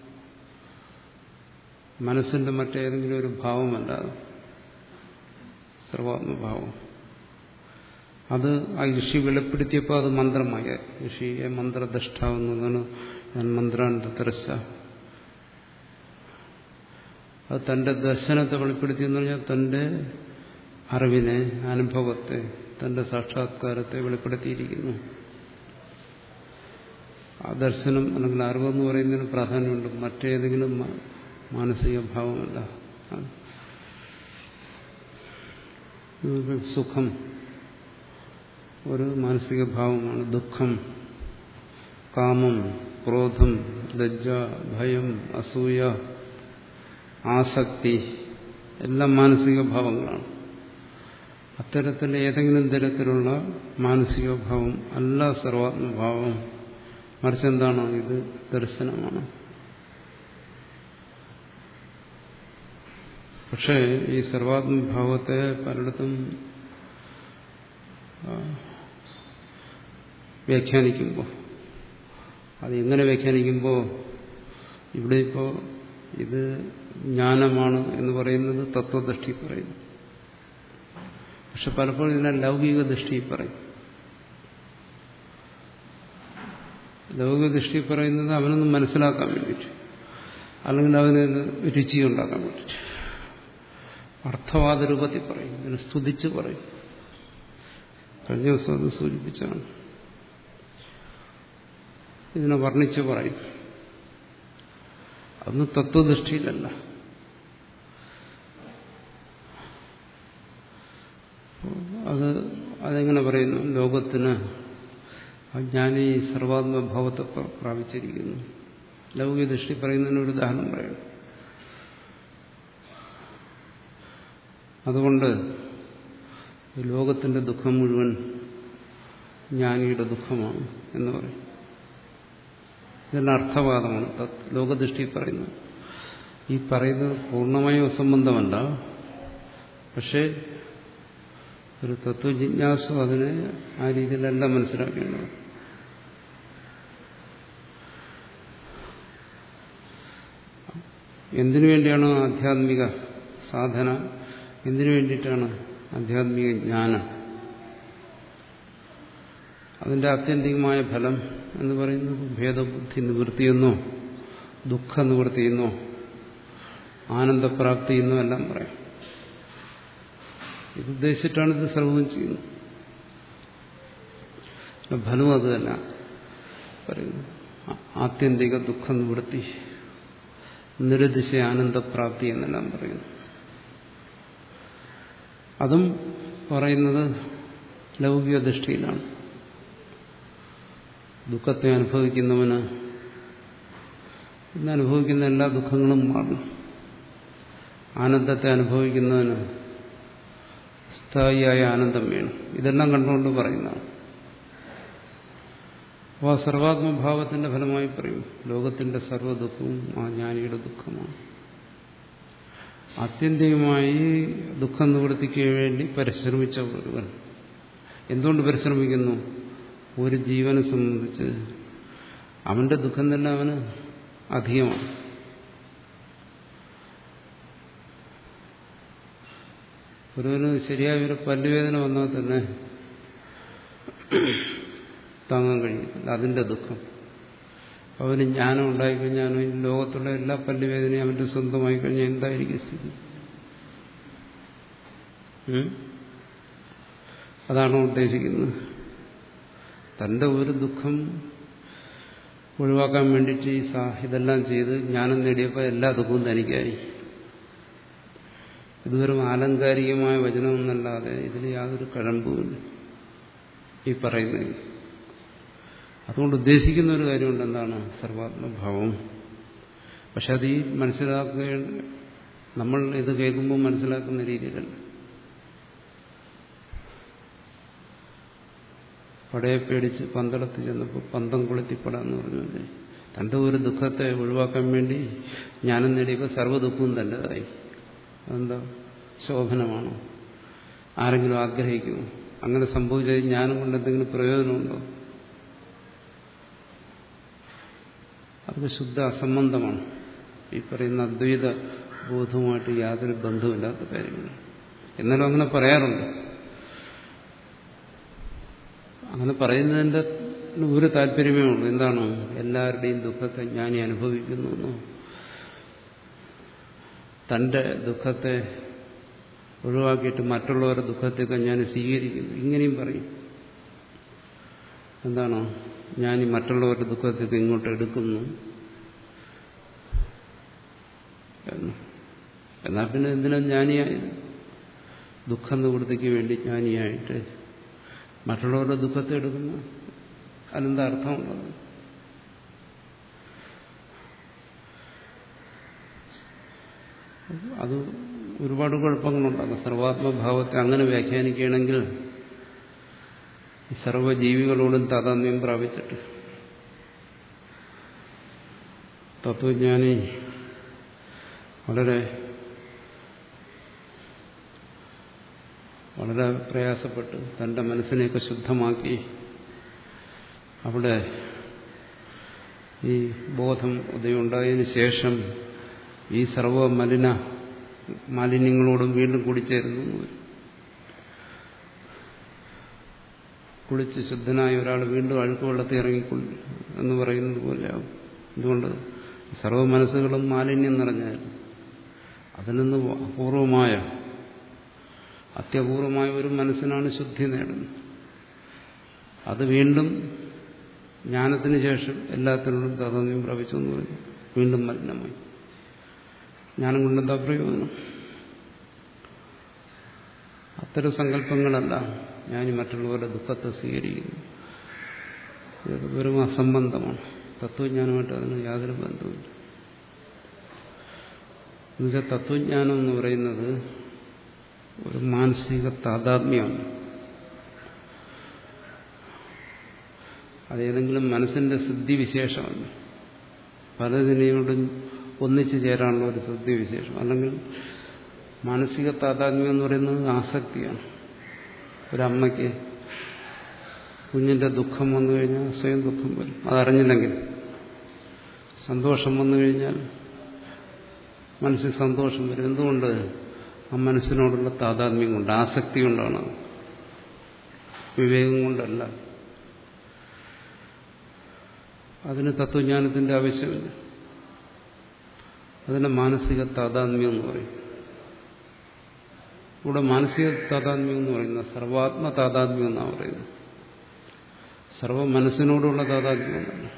മനസ്സിന്റെ മറ്റേതെങ്കിലും ഒരു ഭാവമല്ലാതെ സർവാത്മഭാവം. അത് ആ ഋഷി വെളിപ്പെടുത്തിയപ്പോൾ അത് മന്ത്രമായി. ഋഷിയെ മന്ത്രദഷ്ടാവുന്നതാണ് മന്ത്രാൻ തത്രശ. അത് തന്റെ ദർശനത്തെ വെളിപ്പെടുത്തി എന്ന് പറഞ്ഞാൽ തന്റെ അറിവിനെ, അനുഭവത്തെ, തന്റെ സാക്ഷാത്കാരത്തെ വെളിപ്പെടുത്തിയിരിക്കുന്നു. ആ ദർശനം അല്ലെങ്കിൽ അറിവെന്ന് പറയുന്നതിന് പ്രാധാന്യമുണ്ട്. മറ്റേതെങ്കിലും മാനസിക ഭാവമല്ല. സുഖം ഒരു മാനസിക ഭാവമാണ്. ദുഃഖം, കാമം, ക്രോധം, ലജ്ജ, ഭയം, അസൂയ, ആസക്തി എല്ലാം മാനസിക ഭാവങ്ങളാണ്. അത്തരത്തിൽ ഏതെങ്കിലും തരത്തിലുള്ള മാനസിക ഭാവം അല്ല സർവാത്മഭാവം. മറിച്ച് എന്താണ്? ഇത് ദർശനമാണ്. പക്ഷേ ഈ സർവാത്മഭാവത്തെ പലയിടത്തും വ്യാഖ്യാനിക്കുമ്പോൾ, അത് എങ്ങനെ വ്യാഖ്യാനിക്കുമ്പോൾ, ഇവിടെ ഇപ്പോൾ ഇത് ജ്ഞാനമാണ് എന്ന് പറയുന്നത് തത്വദൃഷ്ടി പറയുന്നു. പക്ഷെ പലപ്പോഴും ഇതിനെ ലൗകിക ദൃഷ്ടി പറയും. ലൗകിക ദൃഷ്ടി പറയുന്നത് അവനൊന്നും മനസ്സിലാക്കാൻ വേണ്ടിയിട്ട്, അല്ലെങ്കിൽ അവന് രുചി ഉണ്ടാക്കാൻ വേണ്ടിയിട്ട് അർത്ഥവാദ രൂപത്തിൽ പറയും, ഇതിനെ സ്തുതിച്ച് പറയും. കഴിഞ്ഞ ദിവസം അത് സൂചിപ്പിച്ചാണ്. ഇതിനെ വർണ്ണിച്ച് പറയും. അതൊന്നും തത്വദൃഷ്ടിയിലല്ല. അത് അതെങ്ങനെ പറയുന്നു? ലോകത്തിന് അജ്ഞാനി സർവാത്മഭാവത്തെ പ്രാപിച്ചിരിക്കുന്നു. ലൗകിക ദൃഷ്ടി പറയുന്നതിന് ഒരു ഉദാഹരണം പറയണം. അതുകൊണ്ട് ലോകത്തിന്റെ ദുഃഖം മുഴുവൻ ജ്ഞാനിയുടെ ദുഃഖമാണ് എന്ന് പറയും. ഇതെല്ലാം അർത്ഥവാദമാണ്, ലോകദൃഷ്ടി പറയുന്നത്. ഈ പറയുന്നത് പൂർണ്ണമായും അസംബന്ധമല്ല. പക്ഷേ ഒരു തത്വജിജ്ഞാസു അതിനെ ആ രീതിയിലല്ല മനസ്സിലാക്കേണ്ടത്. എന്തിനു വേണ്ടിയാണ് ആധ്യാത്മിക സാധന? എന്തിനു വേണ്ടിയിട്ടാണ് ആധ്യാത്മിക ജ്ഞാനം? അതിന്റെ ആത്യന്തികമായ ഫലം എന്ന് പറയുന്നത് ഭേദബുദ്ധി നിവൃത്തിയെന്നോ ദുഃഖ നിവൃത്തിയെന്നോ ആനന്ദപ്രാപ്തിയെന്നോ എല്ലാം പറയാം. ഇതുദ്ദേശിച്ചിട്ടാണ് ഇത് സർവ്വം ചെയ്യുന്നത്. ഫലവും അത് തന്നെ പറയുന്നു. ആത്യന്തിക ദുഃഖ നിവൃത്തി, നിരതിശ ആനന്ദപ്രാപ്തി എന്നെല്ലാം പറയുന്നു. അതും പറയുന്നത് ലൗകിക ദൃഷ്ടിയിലാണ്. ദുഃഖത്തെ അനുഭവിക്കുന്നവന് ഇന്ന് അനുഭവിക്കുന്ന എല്ലാ ദുഃഖങ്ങളും മാറും. ആനന്ദത്തെ അനുഭവിക്കുന്നവന് സ്ഥായിയായ ആനന്ദം വേണം. ഇതെല്ലാം കണ്ടുകൊണ്ട് പറയുന്നതാണ്. അപ്പോൾ ആ സർവാത്മഭാവത്തിന്റെ ഫലമായി പറയും ലോകത്തിന്റെ സർവ്വ ദുഃഖവും ആ ജ്ഞാനിയുടെ ദുഃഖമാണ്. ആത്യന്തികമായി ദുഃഖ നിവൃത്തിക്ക് വേണ്ടി പരിശ്രമിച്ച ഒരുവൻ എന്തുകൊണ്ട് പരിശ്രമിക്കുന്നു? ഒരു ജീവനെ സംബന്ധിച്ച് അവന്റെ ദുഃഖം തന്നെ അവന് അധികമാണ്. ഒരുവന് ശരിയായ ഒരു പല്ലുവേദന വന്നാൽ തന്നെ താങ്ങാൻ കഴിയത്തില്ല അതിന്റെ ദുഃഖം. അവന് ജ്ഞാനം ഉണ്ടായിക്കഴിഞ്ഞാൽ ലോകത്തുള്ള എല്ലാ പല്ലുവേദനയും അവന്റെ സ്വന്തമായി കഴിഞ്ഞാൽ എന്തായിരിക്കും സ്ഥിതി? അതാണോ ഉദ്ദേശിക്കുന്നത്? തന്റെ ഒരു ദുഃഖം ഒഴിവാക്കാൻ വേണ്ടിയിട്ട് ഈ സാ ഇതെല്ലാം ചെയ്ത് ജ്ഞാനം നേടിയപ്പോൾ എല്ലാ ദുഃഖവും തനിക്കായി. ഇതുവരെ ആലങ്കാരികമായ വചനമൊന്നല്ലാതെ ഇതിൽ യാതൊരു കഴമ്പുമില്ല ഈ പറയുന്നതിൽ. അതുകൊണ്ട് ഉദ്ദേശിക്കുന്ന ഒരു കാര്യമുണ്ട്, എന്താണ്? സർവാത്മഭാവം. പക്ഷെ അത് ഈ മനസ്സിലാക്കുക, നമ്മൾ ഇത് കേൾക്കുമ്പോൾ മനസ്സിലാക്കുന്ന രീതിയിലല്ല. പടയെ പേടിച്ച് പന്തളത്ത് ചെന്നപ്പോൾ പന്തം കൊളുത്തിപ്പെടാന്ന് പറഞ്ഞല്ലേ, തന്റെ ഒരു ദുഃഖത്തെ ഒഴിവാക്കാൻ വേണ്ടി ജ്ഞാനം നേടിയപ്പോൾ സർവ്വ ദുഃഖവും തൻ്റെതായി. അതെന്താ? ശോഭനമാണോ? ആരെങ്കിലും ആഗ്രഹിക്കുമോ? അങ്ങനെ സംഭവിച്ചാൽ ജ്ഞാനം കൊണ്ട് എന്തെങ്കിലും പ്രയോജനമുണ്ടോ? അതൊക്കെ ശുദ്ധ അസംബന്ധമാണ്. ഈ പറയുന്ന അദ്വൈത ബോധവുമായിട്ട് യാതൊരു ബന്ധമില്ലാത്ത കാര്യങ്ങൾ. എന്നാലും അങ്ങനെ പറയാറുണ്ട്. അങ്ങനെ പറയുന്നതിന്റെ ഒരു താല്പര്യമേ ഉള്ളൂ. എന്താണ്? എല്ലാവരുടെയും ദുഃഖത്തെ ജ്ഞാനി അനുഭവിക്കുന്നു. തന്റെ ദുഃഖത്തെ ഒഴിവാക്കിയിട്ട് മറ്റുള്ളവരുടെ ദുഃഖത്തെയൊക്കെ ഞാൻ സ്വീകരിക്കുന്നു. ഇങ്ങനെയും പറയും. എന്താണ്? ഞാൻ ഈ മറ്റുള്ളവരുടെ ദുഃഖത്തെയൊക്കെ ഇങ്ങോട്ട് എടുക്കുന്നു എന്ന്. എന്നാൽ പിന്നെ എന്തിനാ ജ്ഞാനിയായത്? ദുഃഖ നിവൃത്തിക്ക് വേണ്ടി ജ്ഞാനിയായിട്ട് മറ്റുള്ളവരുടെ ദുഃഖത്തെ എടുക്കുന്നു. അതെന്താ അർത്ഥമുള്ളത്? അത് ഒരുപാട് കുഴപ്പങ്ങളുണ്ടാകും. സർവാത്മഭാവത്തെ അങ്ങനെ വ്യാഖ്യാനിക്കുകയാണെങ്കിൽ സർവ്വജീവികളോടും താതാത്മ്യം പ്രാപിച്ചിട്ട് തത്വജ്ഞാനി വളരെ വളരെ പ്രയാസപ്പെട്ട് തന്റെ മനസ്സിനെയൊക്കെ ശുദ്ധമാക്കി അവിടെ ഈ ബോധം ഉദയമുണ്ടായതിനു ശേഷം ഈ സർവ മലിന മാലിന്യങ്ങളോടും വീണ്ടും കൂടിച്ചേരുന്നു. കുളിച്ച് ശുദ്ധനായ ഒരാൾ വീണ്ടും അഴുക്ക് വെള്ളത്തിൽ ഇറങ്ങിക്കൊണ്ട് എന്ന് പറയുന്നത് പോലെയാവും. എന്തുകൊണ്ട്? സർവ മനസ്സുകളും മാലിന്യം നിറഞ്ഞായിരുന്നു. അതിൽ നിന്ന് അപൂർവമായ അത്യപൂർവമായ ഒരു മനസ്സിനാണ് ശുദ്ധി നേടുന്നത്. അത് വീണ്ടും ജ്ഞാനത്തിന് ശേഷം എല്ലാത്തിനോടും താതാത്മ്യം പ്രാപിച്ചു എന്ന് പറയും. വീണ്ടും മലിനമായി. ജ്ഞാനം കൊണ്ടെന്താ പ്രയോജനം? അത്തരം സങ്കല്പങ്ങളല്ല ഞാൻ മറ്റുള്ളവരുടെ ദുഃഖത്തെ സ്വീകരിക്കുന്നു. ഇതൊക്കെ വെറും അസംബന്ധമാണ്. തത്വജ്ഞാനമായിട്ട് അതിന് യാതൊരു ബന്ധവുമില്ല. എന്നുവെച്ചാൽ തത്വജ്ഞാനം എന്ന് പറയുന്നത് ഒരു മാനസിക താതാത്മ്യമാണ്. അതേതെങ്കിലും മനസ്സിന്റെ സിദ്ധിവിശേഷമല്ല. പലതിനെയോടും ഒന്നിച്ചു ചേരാനുള്ള ഒരു സിദ്ധിവിശേഷം. അല്ലെങ്കിൽ മാനസിക താതാത്മ്യം എന്ന് പറയുന്നത് ആസക്തിയാണ്. ഒരമ്മയ്ക്ക് കുഞ്ഞിന്റെ ദുഃഖം വന്നു കഴിഞ്ഞാൽ സ്വയം ദുഃഖം വരും. അതറിഞ്ഞില്ലെങ്കിൽ സന്തോഷം വന്നു കഴിഞ്ഞാൽ മനസ്സിൽ സന്തോഷം വരും. എന്തുകൊണ്ട്? ആ മനസ്സിനോടുള്ള താതാത്മ്യം കൊണ്ട്, ആസക്തി കൊണ്ടാണ്. വിവേകം കൊണ്ടല്ല. അതിന് തത്വജ്ഞാനത്തിന്റെ ആവശ്യമില്ല. അതിന് മാനസിക താതാത്മ്യം എന്ന് പറയും. ഇവിടെ മാനസിക താതാത്മ്യം എന്ന് പറയുന്നത് സർവാത്മ താതാത്മ്യം എന്നാണ് പറയുന്നത്. സർവ മനസ്സിനോടുള്ള താതാത്മ്യം എന്നല്ല.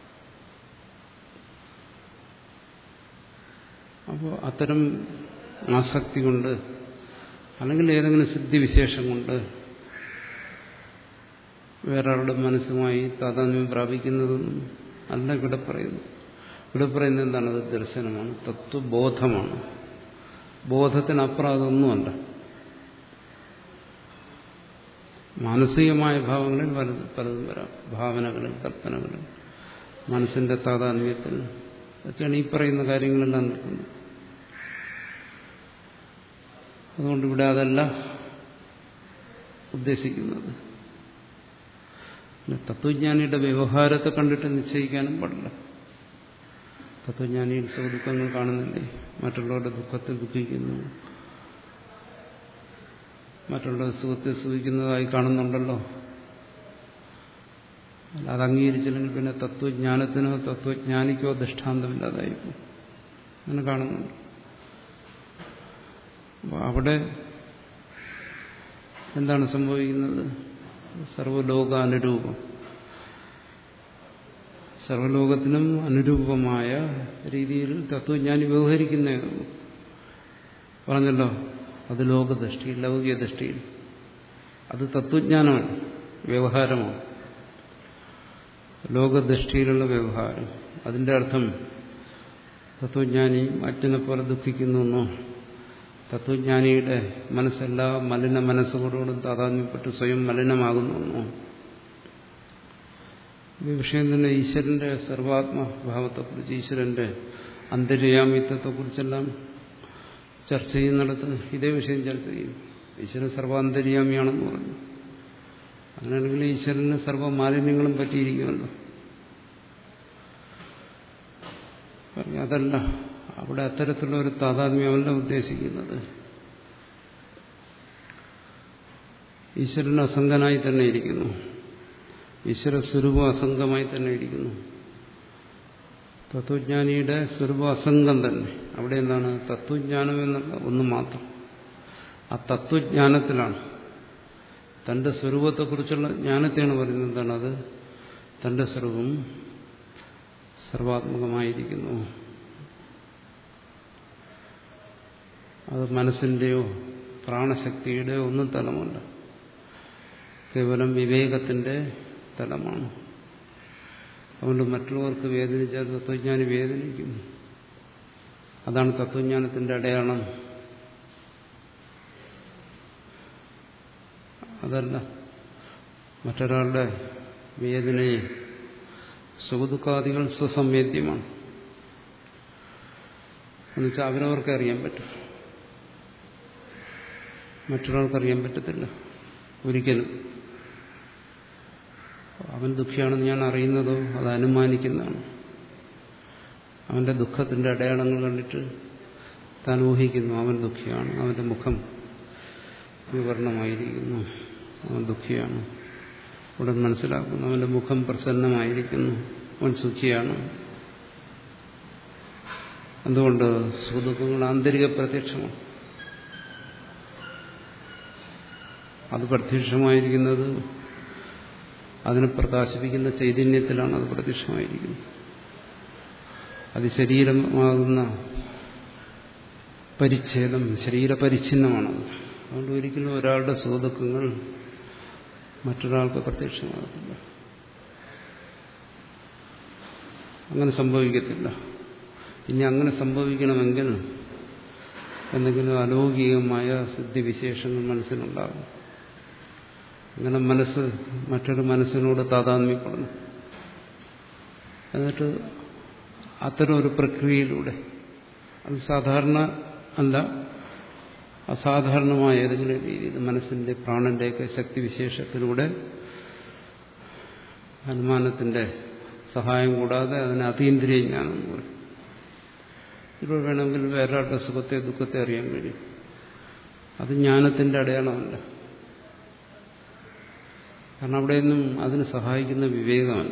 അപ്പോൾ അത്തരം ആസക്തി കൊണ്ട് അല്ലെങ്കിൽ ഏതെങ്കിലും സിദ്ധിവിശേഷം കൊണ്ട് വേറൊരാളുടെ മനസ്സുമായി താതാത്മ്യം പ്രാപിക്കുന്നതൊന്നും അല്ല ഇവിടെ പറയുന്നു. ഇവിടെ പറയുന്നത് എന്താണ്? അത് ദർശനമാണ്, തത്വബോധമാണ്. ബോധത്തിനപ്പുറം അതൊന്നുമല്ല. മാനസികമായ ഭാവങ്ങളിൽ പലതും പലതും വരാം. ഭാവനകളിൽ, കൽപ്പനകളിൽ, മനസ്സിന്റെ താതാത്മ്യത്തിൽ ഒക്കെയാണ് ഈ പറയുന്ന കാര്യങ്ങളെല്ലാം നിൽക്കുന്നത്. അതുകൊണ്ട് ഇവിടെ അതല്ല ഉദ്ദേശിക്കുന്നത്. തത്വജ്ഞാനിയുടെ വ്യവഹാരത്തെ കണ്ടിട്ട് നിശ്ചയിക്കാനും പാടില്ല. തത്വജ്ഞാനിയിൽ സുഖദുഃഖങ്ങൾ കാണുന്നില്ലേ? മറ്റുള്ളവരുടെ ദുഃഖത്തിൽ ദുഃഖിക്കുന്നു, മറ്റുള്ളവരുടെ സുഖത്തെ സുഖിക്കുന്നതായി കാണുന്നുണ്ടല്ലോ. അത് അംഗീകരിച്ചില്ലെങ്കിൽ പിന്നെ തത്വജ്ഞാനത്തിനോ തത്വജ്ഞാനിക്കോ ദൃഷ്ടാന്തമില്ലാതായിരിക്കും. അങ്ങനെ കാണുന്നുണ്ട്. അവിടെ എന്താണ് സംഭവിക്കുന്നത്? സർവലോകാനുരൂപം, സർവലോകത്തിനും അനുരൂപമായ രീതിയിൽ തത്വജ്ഞാനി വ്യവഹരിക്കുന്നേ പറഞ്ഞല്ലോ. അത് ലോകദൃഷ്ടിയിൽ, ലൗകിക ദൃഷ്ടിയിൽ അത് തത്വജ്ഞാനമാണ്, വ്യവഹാരമാണ്. ലോകദൃഷ്ടിയിലുള്ള വ്യവഹാരം. അതിന്റെ അർത്ഥം തത്വജ്ഞാനി അജ്ഞനെ പോലെ ദുഃഖിക്കുന്നു. തത്വജ്ഞാനിയുടെ മനസ്സെല്ലാ മലിന മനസ്സുകളോടും താതാത്മ്യപ്പെട്ട് സ്വയം മലിനമാകുന്നു. ഈ വിഷയം തന്നെ ഈശ്വരന്റെ സർവാത്മഭാവത്തെക്കുറിച്ച്, ഈശ്വരന്റെ അന്തര്യാമിത്വത്തെക്കുറിച്ചെല്ലാം ചർച്ച ചെയ്യുന്നിടത്ത് ഇതേ വിഷയം ചർച്ച ചെയ്യും. ഈശ്വരൻ സർവാന്തര്യാമിയാണെന്ന് പറഞ്ഞു. അങ്ങനെയാണെങ്കിൽ ഈശ്വരന് സർവ്വ മാലിന്യങ്ങളും പറ്റിയിരിക്കുമല്ലോ. അതല്ല, അവിടെ അത്തരത്തിലുള്ള ഒരു താതാത്മ്യമല്ല ഉദ്ദേശിക്കുന്നത്. ഈശ്വരൻ അസംഗനായി തന്നെ ഇരിക്കുന്നു. ഈശ്വര സ്വരൂപം അസംഗമായി തന്നെ ഇരിക്കുന്നു. തത്വജ്ഞാനിയുടെ സ്വരൂപം അസംഗം തന്നെ. അവിടെ എന്താണ്? തത്വജ്ഞാനം എന്നുള്ള ഒന്ന് മാത്രം. ആ തത്വജ്ഞാനത്തിലാണ്, തന്റെ സ്വരൂപത്തെക്കുറിച്ചുള്ള ജ്ഞാനത്തെയാണ് പറയുന്നത്. എന്താണ് അത്? തന്റെ സ്വരൂപം സർവാത്മകമായിരിക്കുന്നു. അത് മനസ്സിന്റെയോ പ്രാണശക്തിയുടെയോ ഒന്നും തലമല്ല, കേവലം വിവേകത്തിന്റെ തലമാണ്. അതുകൊണ്ട് മറ്റുള്ളവർക്ക് വേദനിച്ചാൽ തത്വജ്ഞാനി വേദനിക്കും. അതാണ് തത്വജ്ഞാനത്തിന്റെ അടയാളം. അതല്ല മറ്റൊരാളുടെ വേദനയെ, സുഖദുഃഖാദികൾ സ്വസംവേദ്യമാണ്. എന്നുവെച്ചാൽ അവരവർക്ക് അറിയാൻ പറ്റും, മറ്റൊരാൾക്കറിയാൻ പറ്റത്തില്ല ഒരിക്കലും. അവൻ ദുഃഖിയാണെന്ന് ഞാൻ അറിയുന്നതോ അത് അനുമാനിക്കുന്നതാണ്. അവന്റെ ദുഃഖത്തിന്റെ അടയാളങ്ങൾ കണ്ടിട്ട് താൻ ഊഹിക്കുന്നു അവൻ ദുഃഖിയാണ്, അവന്റെ മുഖം വിവർണമായിരിക്കുന്നു, അവൻ ദുഃഖിയാണ്. ഉടൻ മനസ്സിലാക്കുന്നു അവന്റെ മുഖം പ്രസന്നമായിരിക്കുന്നു, അവൻ സുഖിയാണ്. എന്തുകൊണ്ട്? സുഖദുഃഖങ്ങൾ ആന്തരിക പ്രത്യക്ഷമാണ്. അത് പ്രത്യക്ഷമായിരിക്കുന്നത് അതിനെ പ്രകാശിപ്പിക്കുന്ന ചൈതന്യത്തിലാണ്. അത് പ്രത്യക്ഷമായിരിക്കുന്നത് അത് ശരീരമാകുന്ന പരിച്ഛേദം, ശരീരപരിച്ഛിന്നമാണത്. അതുകൊണ്ട് ഒരിക്കലും ഒരാളുടെ സുഖദുഃഖങ്ങൾ മറ്റൊരാൾക്ക് പ്രത്യക്ഷമാകത്തില്ല. അങ്ങനെ സംഭവിക്കത്തില്ല. ഇനി അങ്ങനെ സംഭവിക്കണമെങ്കിൽ എന്തെങ്കിലും അലൗകികമായ സിദ്ധിവിശേഷങ്ങൾ മനസ്സിനുണ്ടാകും. അങ്ങനെ മനസ്സ് മറ്റൊരു മനസ്സിനോട് താതാത്മ്യപ്പെടണം. എന്നിട്ട് അത്തരം ഒരു പ്രക്രിയയിലൂടെ, അത് സാധാരണ അല്ല, അസാധാരണമായ ഏതെങ്കിലും രീതിയിൽ മനസ്സിന്റെ പ്രാണന്റെയൊക്കെ ശക്തിവിശേഷത്തിലൂടെ അനുമാനത്തിന്റെ സഹായം കൂടാതെ അതിന് അതീന്ദ്രിയ ജ്ഞാനം എന്ന് പറയും. ഇപ്പോൾ വേണമെങ്കിൽ വേറൊരാളുടെ സുഖത്തെ ദുഃഖത്തെ അറിയാൻ കഴിയും. അത് ജ്ഞാനത്തിന്റെ അടയാളമല്ല. കാരണം അവിടെയൊന്നും അതിന് സഹായിക്കുന്ന വിവേകമല്ല.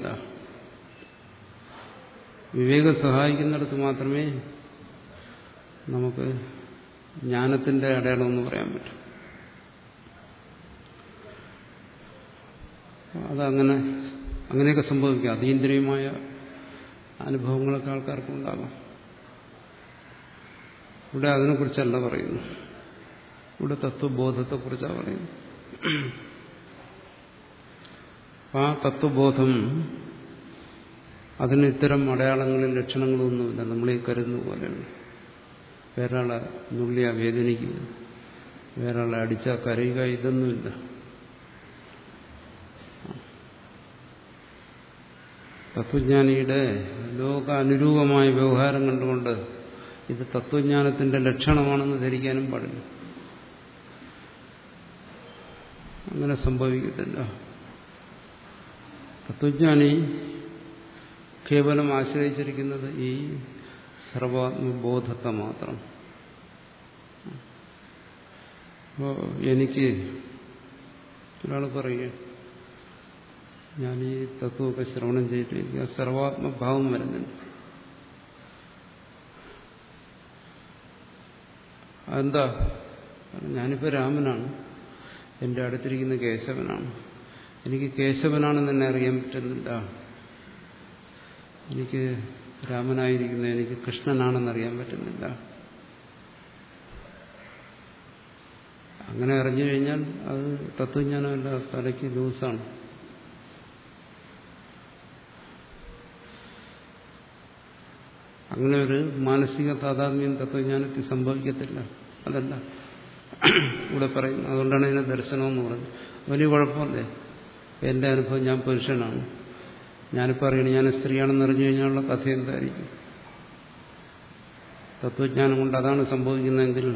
വിവേകം സഹായിക്കുന്നിടത്ത് മാത്രമേ നമുക്ക് ജ്ഞാനത്തിന്റെ അടയാളമെന്ന് പറയാൻ പറ്റും. അതങ്ങനെ അങ്ങനെയൊക്കെ സംഭവിക്കാം. അതീന്ദ്രിയമായ അനുഭവങ്ങളൊക്കെ ആൾക്കാർക്കുണ്ടാകാം. ഇവിടെ അതിനെക്കുറിച്ചല്ല പറയുന്നു. ഇവിടെ തത്വബോധത്തെക്കുറിച്ചാണ് പറയുന്നത്. ആ തത്വബോധം, അതിന് ഇത്തരം അടയാളങ്ങളിൽ ലക്ഷണങ്ങളൊന്നുമില്ല. നമ്മളീ കരുതുന്ന പോലെയാണ്. വേറൊരാളെ നുള്ളിയാ വേദനിക്കുക, വേറൊരാളെ അടിച്ചാൽ കരയുക, ഇതൊന്നുമില്ല. തത്വജ്ഞാനിയുടെ ലോക അനുരൂപമായ വ്യവഹാരം കണ്ടുകൊണ്ട് ഇത് തത്വജ്ഞാനത്തിന്റെ ലക്ഷണമാണെന്ന് ധരിക്കാനും പാടില്ല. അങ്ങനെ സംഭവിക്കത്തില്ല. തത്വജ്ഞാനി കേവലം ആശ്രയിച്ചിരിക്കുന്നത് ഈ സർവാത്മബോധത്തെ മാത്രം. അപ്പോൾ എനിക്ക് ഒരാൾ പറയുക, ഞാൻ ഈ തത്വമൊക്കെ ശ്രവണം ചെയ്തിട്ട് എനിക്ക് ആ സർവാത്മഭാവം വരുന്നുണ്ട്. അതെന്താ? ഞാനിപ്പോൾ രാമനാണ്, എൻ്റെ അടുത്തിരിക്കുന്ന കേശവനാണ്. എനിക്ക് കേശവനാണെന്ന് തന്നെ അറിയാൻ പറ്റുന്നില്ല. എനിക്ക് രാമനായിരിക്കുന്ന എനിക്ക് കൃഷ്ണനാണെന്നറിയാൻ പറ്റുന്നില്ല. അങ്ങനെ അറിഞ്ഞു കഴിഞ്ഞാൽ അത് തത്വജ്ഞാനമല്ല, തലയ്ക്ക് ലൂസാണ്. അങ്ങനെ ഒരു മാനസിക താതാത്മ്യം തത്വജ്ഞാനത്തിൽ സംഭവിക്കത്തില്ല. അതല്ല ഇവിടെ പറയുന്നത്. അതുകൊണ്ടാണ് ഇതിനെ ദർശനമെന്ന് പറയുന്നത്. വലിയ കുഴപ്പമല്ലേ? എൻ്റെ അനുഭവം, ഞാൻ പുരുഷനാണ്, ഞാനിപ്പോൾ അറിയണം ഞാൻ സ്ത്രീയാണെന്ന് അറിഞ്ഞു കഴിഞ്ഞാലുള്ള കഥ എന്തായിരിക്കും? തത്വജ്ഞാനം കൊണ്ട് അതാണ് സംഭവിക്കുന്നതെങ്കിൽ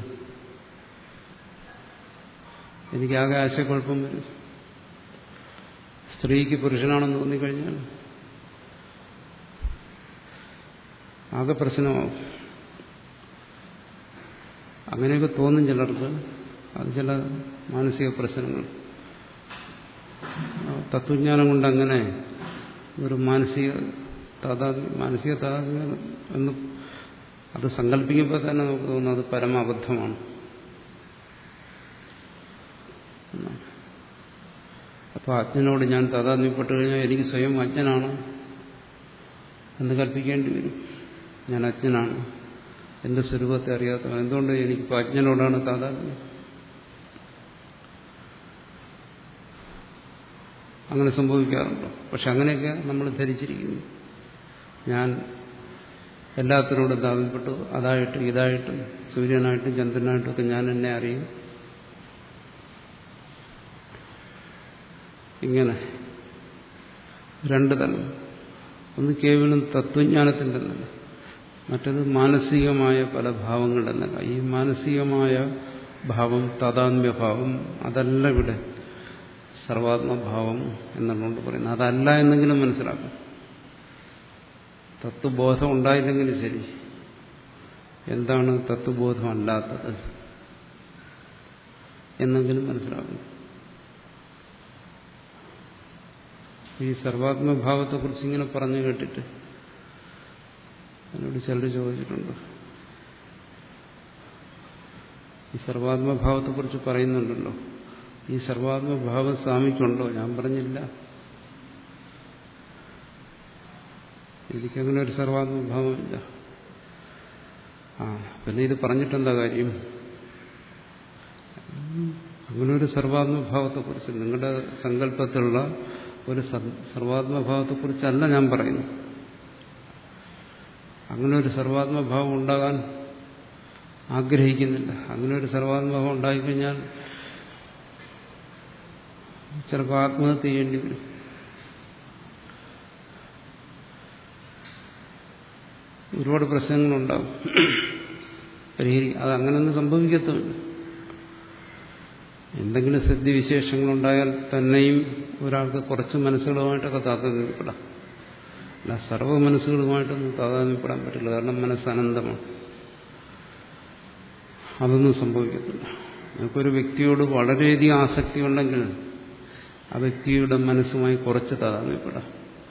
എനിക്കാകെ ആശയക്കുഴപ്പം വരും. സ്ത്രീക്ക് പുരുഷനാണെന്ന് തോന്നിക്കഴിഞ്ഞാൽ ആകെ പ്രശ്നമാവും. അങ്ങനെയൊക്കെ തോന്നും ചിലർക്ക്. അത് ചില മാനസിക പ്രശ്നങ്ങൾ. തത്വജ്ഞാനം കൊണ്ട് അങ്ങനെ ഒരു മാനസിക താതാത്മ്യം മാനസിക താതാത്മ്യം എന്ന് അത് സങ്കല്പിക്കുമ്പോൾ തന്നെ നമുക്ക് തോന്നുന്നു അത് പരമാബദ്ധമാണ്. അപ്പോൾ അജ്ഞനോട് ഞാൻ താതാത്മ്യപ്പെട്ട് കഴിഞ്ഞാൽ എനിക്ക് സ്വയം അജ്ഞനാണ് എന്ന് കൽപ്പിക്കേണ്ടി വരും. ഞാൻ അജ്ഞനാണ്, എന്റെ സ്വരൂപത്തെ അറിയാത്തവൻ. എന്തുകൊണ്ട് എനിക്കിപ്പോൾ അജ്ഞനോടാണ് താതാത്മ്യം? അങ്ങനെ സംഭവിക്കാറുണ്ടോ? പക്ഷെ അങ്ങനെയൊക്കെ നമ്മൾ ധരിച്ചിരിക്കുന്നു. ഞാൻ എല്ലാത്തിനോടും താതാത്മ്യപ്പെട്ടു, അതായിട്ടും ഇതായിട്ടും സൂര്യനായിട്ടും ചന്ദ്രനായിട്ടും ഒക്കെ ഞാൻ എന്നെ അറിയും. ഇങ്ങനെ രണ്ട് തലം. ഒന്ന് കേവലം തത്വജ്ഞാനത്തിൻ്റെ നില, മറ്റത് മാനസികമായ പല ഭാവങ്ങളുടെ നില. ഈ മാനസികമായ ഭാവം, താതാത്മ്യഭാവം, അതല്ല ഇവിടെ സർവാത്മഭാവം എന്നുള്ളതുകൊണ്ട് പറയുന്നത്. അതല്ല എന്നെങ്കിലും മനസ്സിലാക്കും. തത്വബോധം ഉണ്ടായില്ലെങ്കിലും ശരി, എന്താണ് തത്വബോധം അല്ലാത്തത് എന്നെങ്കിലും മനസ്സിലാക്കും. ഈ സർവാത്മഭാവത്തെക്കുറിച്ച് ഇങ്ങനെ പറഞ്ഞു കേട്ടിട്ട് എന്നോട് ചിലർ ചോദിച്ചിട്ടുണ്ട്, ഈ സർവാത്മഭാവത്തെക്കുറിച്ച് പറയുന്നുണ്ടല്ലോ, ഈ സർവാത്മഭാവം സ്വാമിക്കുണ്ടോ? ഞാൻ പറഞ്ഞില്ല, എനിക്കങ്ങനെ ഒരു സർവാത്മഭാവമില്ല. ആ പിന്നെ ഇത് പറഞ്ഞിട്ടെന്താ കാര്യം? അങ്ങനെ ഒരു സർവാത്മഭാവത്തെക്കുറിച്ച്, നിങ്ങളുടെ സങ്കല്പത്തിലുള്ള ഒരു സർവാത്മഭാവത്തെക്കുറിച്ചല്ല ഞാൻ പറയുന്നു. അങ്ങനെ ഒരു സർവാത്മഭാവം ഉണ്ടാകാൻ ആഗ്രഹിക്കുന്നില്ല. അങ്ങനെ ഒരു സർവാത്മഭാവം ഉണ്ടായിക്കഴിഞ്ഞാൽ ചിലപ്പോൾ ആത്മഹത്യ ചെയ്യേണ്ടി വരും. ഒരുപാട് പ്രശ്നങ്ങളുണ്ടാകും. പരിഹരി അത് അങ്ങനെയൊന്നും സംഭവിക്കത്തുമില്ല. എന്തെങ്കിലും സിദ്ധിവിശേഷങ്ങളുണ്ടായാൽ തന്നെയും ഒരാൾക്ക് കുറച്ച് മനസ്സുകളുമായിട്ടൊക്കെ താതാത്മ്യപ്പെടാം. അല്ല, സർവ്വ മനസ്സുകളുമായിട്ടൊന്നും താതാത്മ്യപ്പെടാൻ പറ്റില്ല. കാരണം മനസ്സ് അനന്തമാണ്. അതൊന്നും സംഭവിക്കത്തില്ല. നമുക്കൊരു വ്യക്തിയോട് വളരെയധികം ആസക്തി ഉണ്ടെങ്കിൽ ആ വ്യക്തിയുടെ മനസ്സുമായി കുറച്ച് താതാത്മ്യപ്പെടാം.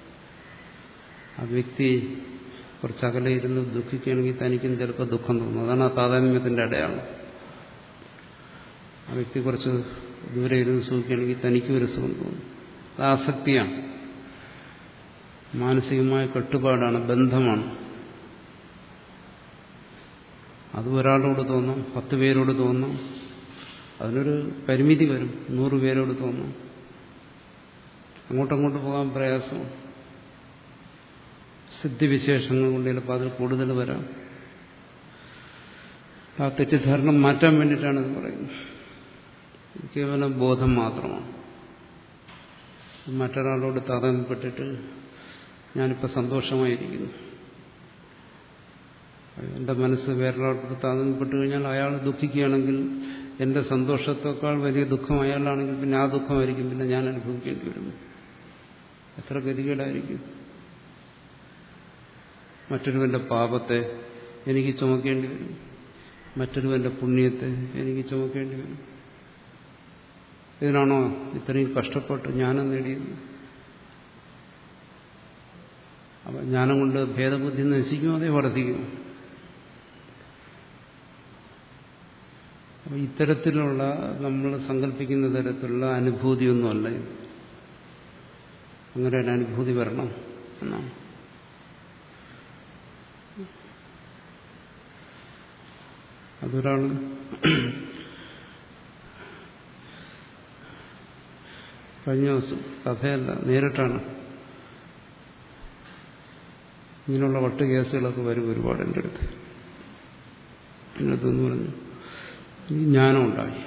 ആ വ്യക്തി കുറച്ച് അകലെ ഇരുന്ന് ദുഃഖിക്കുകയാണെങ്കിൽ തനിക്കും ചിലപ്പോൾ ദുഃഖം തോന്നും. അതാണ് ആ താതാത്മ്യത്തിന്റെ അടയാളം. ആ വ്യക്തി കുറച്ച് ദൂരെ ഇരുന്ന് സുഖിക്കുകയാണെങ്കിൽ തനിക്കും ഒരു സുഖം തോന്നും. അത് ആസക്തിയാണ്, മാനസികമായ കെട്ടുപാടാണ്, ബന്ധമാണ്. അത് ഒരാളോട് തോന്നാം, പത്ത് പേരോട് തോന്നാം, അതിനൊരു പരിമിതി വരും. നൂറ് പേരോട് തോന്നാം. അങ്ങോട്ടങ്ങോട്ട് പോകാൻ പ്രയാസമാണ്. സിദ്ധിവിശേഷങ്ങൾ കൊണ്ട് ചിലപ്പോൾ അതിൽ കൂടുതൽ വരാം. ആ തെറ്റിദ്ധാരണം മാറ്റാൻ വേണ്ടിയിട്ടാണ് ഇത് പറയുന്നത്. കേവലം ബോധം മാത്രമാണ്. മറ്റൊരാളോട് താതാത്മ്യപ്പെട്ടിട്ട് ഞാനിപ്പോൾ സന്തോഷമായിരിക്കുന്നു, എൻ്റെ മനസ്സ് വേറൊരാളോട് താതാത്മ്യപ്പെട്ട് കഴിഞ്ഞാൽ അയാൾ ദുഃഖിക്കുകയാണെങ്കിൽ എൻ്റെ സന്തോഷത്തേക്കാൾ വലിയ ദുഃഖം അയാളാണെങ്കിൽ പിന്നെ ആ ദുഃഖമായിരിക്കും പിന്നെ ഞാൻ അനുഭവിക്കേണ്ടി വരുന്നു. എത്ര ഗതികേടായിരിക്കും. മറ്റൊരുവന്റെ പാപത്തെ എനിക്ക് ചുമക്കേണ്ടി വരും, മറ്റൊരുവന്റെ പുണ്യത്തെ എനിക്ക് ചുമക്കേണ്ടി വരും. ഇതിനാണോ ഇത്രയും കഷ്ടപ്പെട്ട് ജ്ഞാനം നേടിയത്? അപ്പം ജ്ഞാനം കൊണ്ട് ഭേദബുദ്ധി നശിക്കുമോ അതേ വർദ്ധിക്കുമോ? അപ്പം ഇത്തരത്തിലുള്ള നമ്മൾ സങ്കല്പിക്കുന്ന തരത്തിലുള്ള അനുഭൂതിയൊന്നുമല്ല ഇത്. അങ്ങനെ ഒരു അനുഭൂതി വരണം എന്നാണ്. അതൊരാൾ കഴിഞ്ഞ ദിവസം, കഥയല്ല നേരിട്ടാണ്, ഇങ്ങനെയുള്ള വട്ട് കേസുകളൊക്കെ വരും ഒരുപാട് എൻ്റെ അടുത്ത്. എൻ്റെ അടുത്തെന്ന് പറഞ്ഞു, എനിക്ക് ജ്ഞാനം ഉണ്ടായി,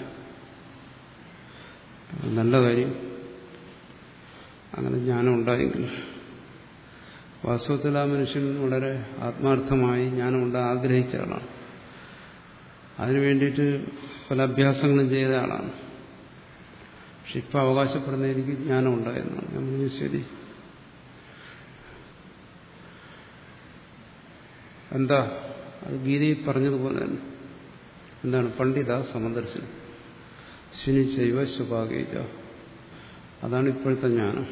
നല്ല കാര്യം, അങ്ങനെ ജ്ഞാനം ഉണ്ടായെങ്കിൽ വാസ്തവത്തിൽ ആ മനുഷ്യൻ വളരെ ആത്മാർത്ഥമായി ജ്ഞാനം ഉണ്ടാകാൻ ആഗ്രഹിച്ച ആളാണ്. അതിനു വേണ്ടിയിട്ട് പല അഭ്യാസങ്ങളും ചെയ്ത ആളാണ്. പക്ഷെ ഇപ്പം അവകാശപ്പെടുന്ന എനിക്ക് ജ്ഞാനം ഉണ്ടായെന്നാണ്. ഞാൻ പറഞ്ഞു ശരി, എന്താ അത് ഗീതയിൽ പറഞ്ഞതുപോലെ തന്നെ. എന്താണ്? പണ്ഡിത സമദർശനം ശുനി ചൈവ ശുഭാഗേജ. അതാണ് ഇപ്പോഴത്തെ ജ്ഞാനം.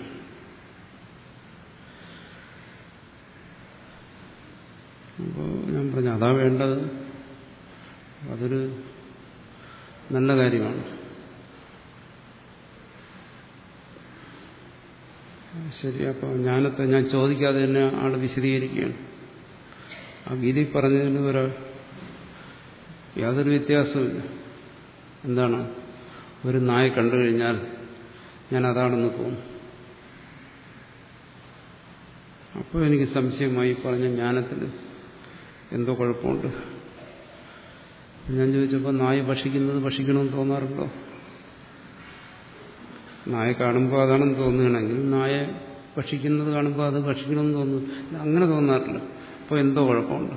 അപ്പോൾ ഞാൻ പറഞ്ഞു അതാ വേണ്ടത്. അതൊരു നല്ല കാര്യമാണ്. ശരി, അപ്പോൾ ജ്ഞാനത്തെ ഞാൻ ചോദിക്കാതെ തന്നെ ആൾ വിശദീകരിക്കുകയാണ്. ആ ഗീതി പറഞ്ഞതിന് ഒരു യാതൊരു വ്യത്യാസമില്ല. എന്താണ്? ഒരു നായ കണ്ടു കഴിഞ്ഞാൽ ഞാൻ അതാണെന്ന് തോന്നും. അപ്പോൾ എനിക്ക് സംശയമായി പറഞ്ഞ ജ്ഞാനത്തിൽ എന്തോ കുഴപ്പമുണ്ട്. ഞാൻ ചോദിച്ചപ്പോൾ നായ ഭക്ഷിക്കുന്നത് ഭക്ഷിക്കണമെന്ന് തോന്നാറുണ്ടോ? നായ കാണുമ്പോൾ അതാണെന്ന് തോന്നുകയാണെങ്കിൽ നായ ഭക്ഷിക്കുന്നത് കാണുമ്പോൾ അത് ഭക്ഷിക്കണമെന്ന് തോന്നുന്നു. അങ്ങനെ തോന്നാറില്ല. അപ്പോൾ എന്തോ കുഴപ്പമുണ്ട്.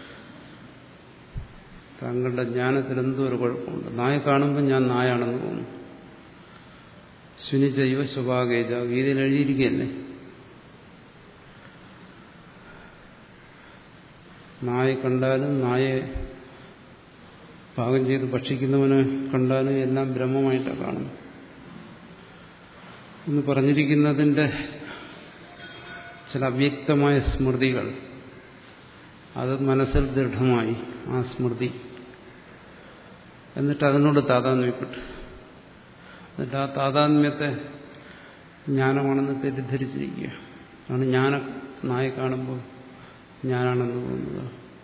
താങ്കളുടെ ജ്ഞാനത്തിൽ എന്തോ ഒരു കുഴപ്പമുണ്ട്. നായ കാണുമ്പോൾ ഞാൻ നായാണെന്ന് തോന്നുന്നു. ശുനിജൈവ സ്വഭാഗേജ ഗീതയിൽ എഴുതിയിരിക്കുകയല്ലേ. നായ കണ്ടാലും നായെ പാകം ചെയ്ത് ഭക്ഷിക്കുന്നവനെ കണ്ടാലും എല്ലാം ബ്രഹ്മമായിട്ടാണ് കാണുന്നത് എന്ന് പറഞ്ഞിരിക്കുന്നതിൻ്റെ ചില അവ്യക്തമായ സ്മൃതികൾ അത് മനസ്സിൽ ദൃഢമായി. ആ സ്മൃതി എന്നിട്ട് അതിനോട് താതാത്മ്യപ്പെട്ടു. എന്നിട്ട് ആ താതാത്മ്യത്തെ ജ്ഞാനമാണെന്ന് തെറ്റിദ്ധരിച്ചിരിക്കുക. ആണ് ജ്ഞാന നായ കാണുമ്പോൾ ഞാനാണെന്ന് തോന്നുക.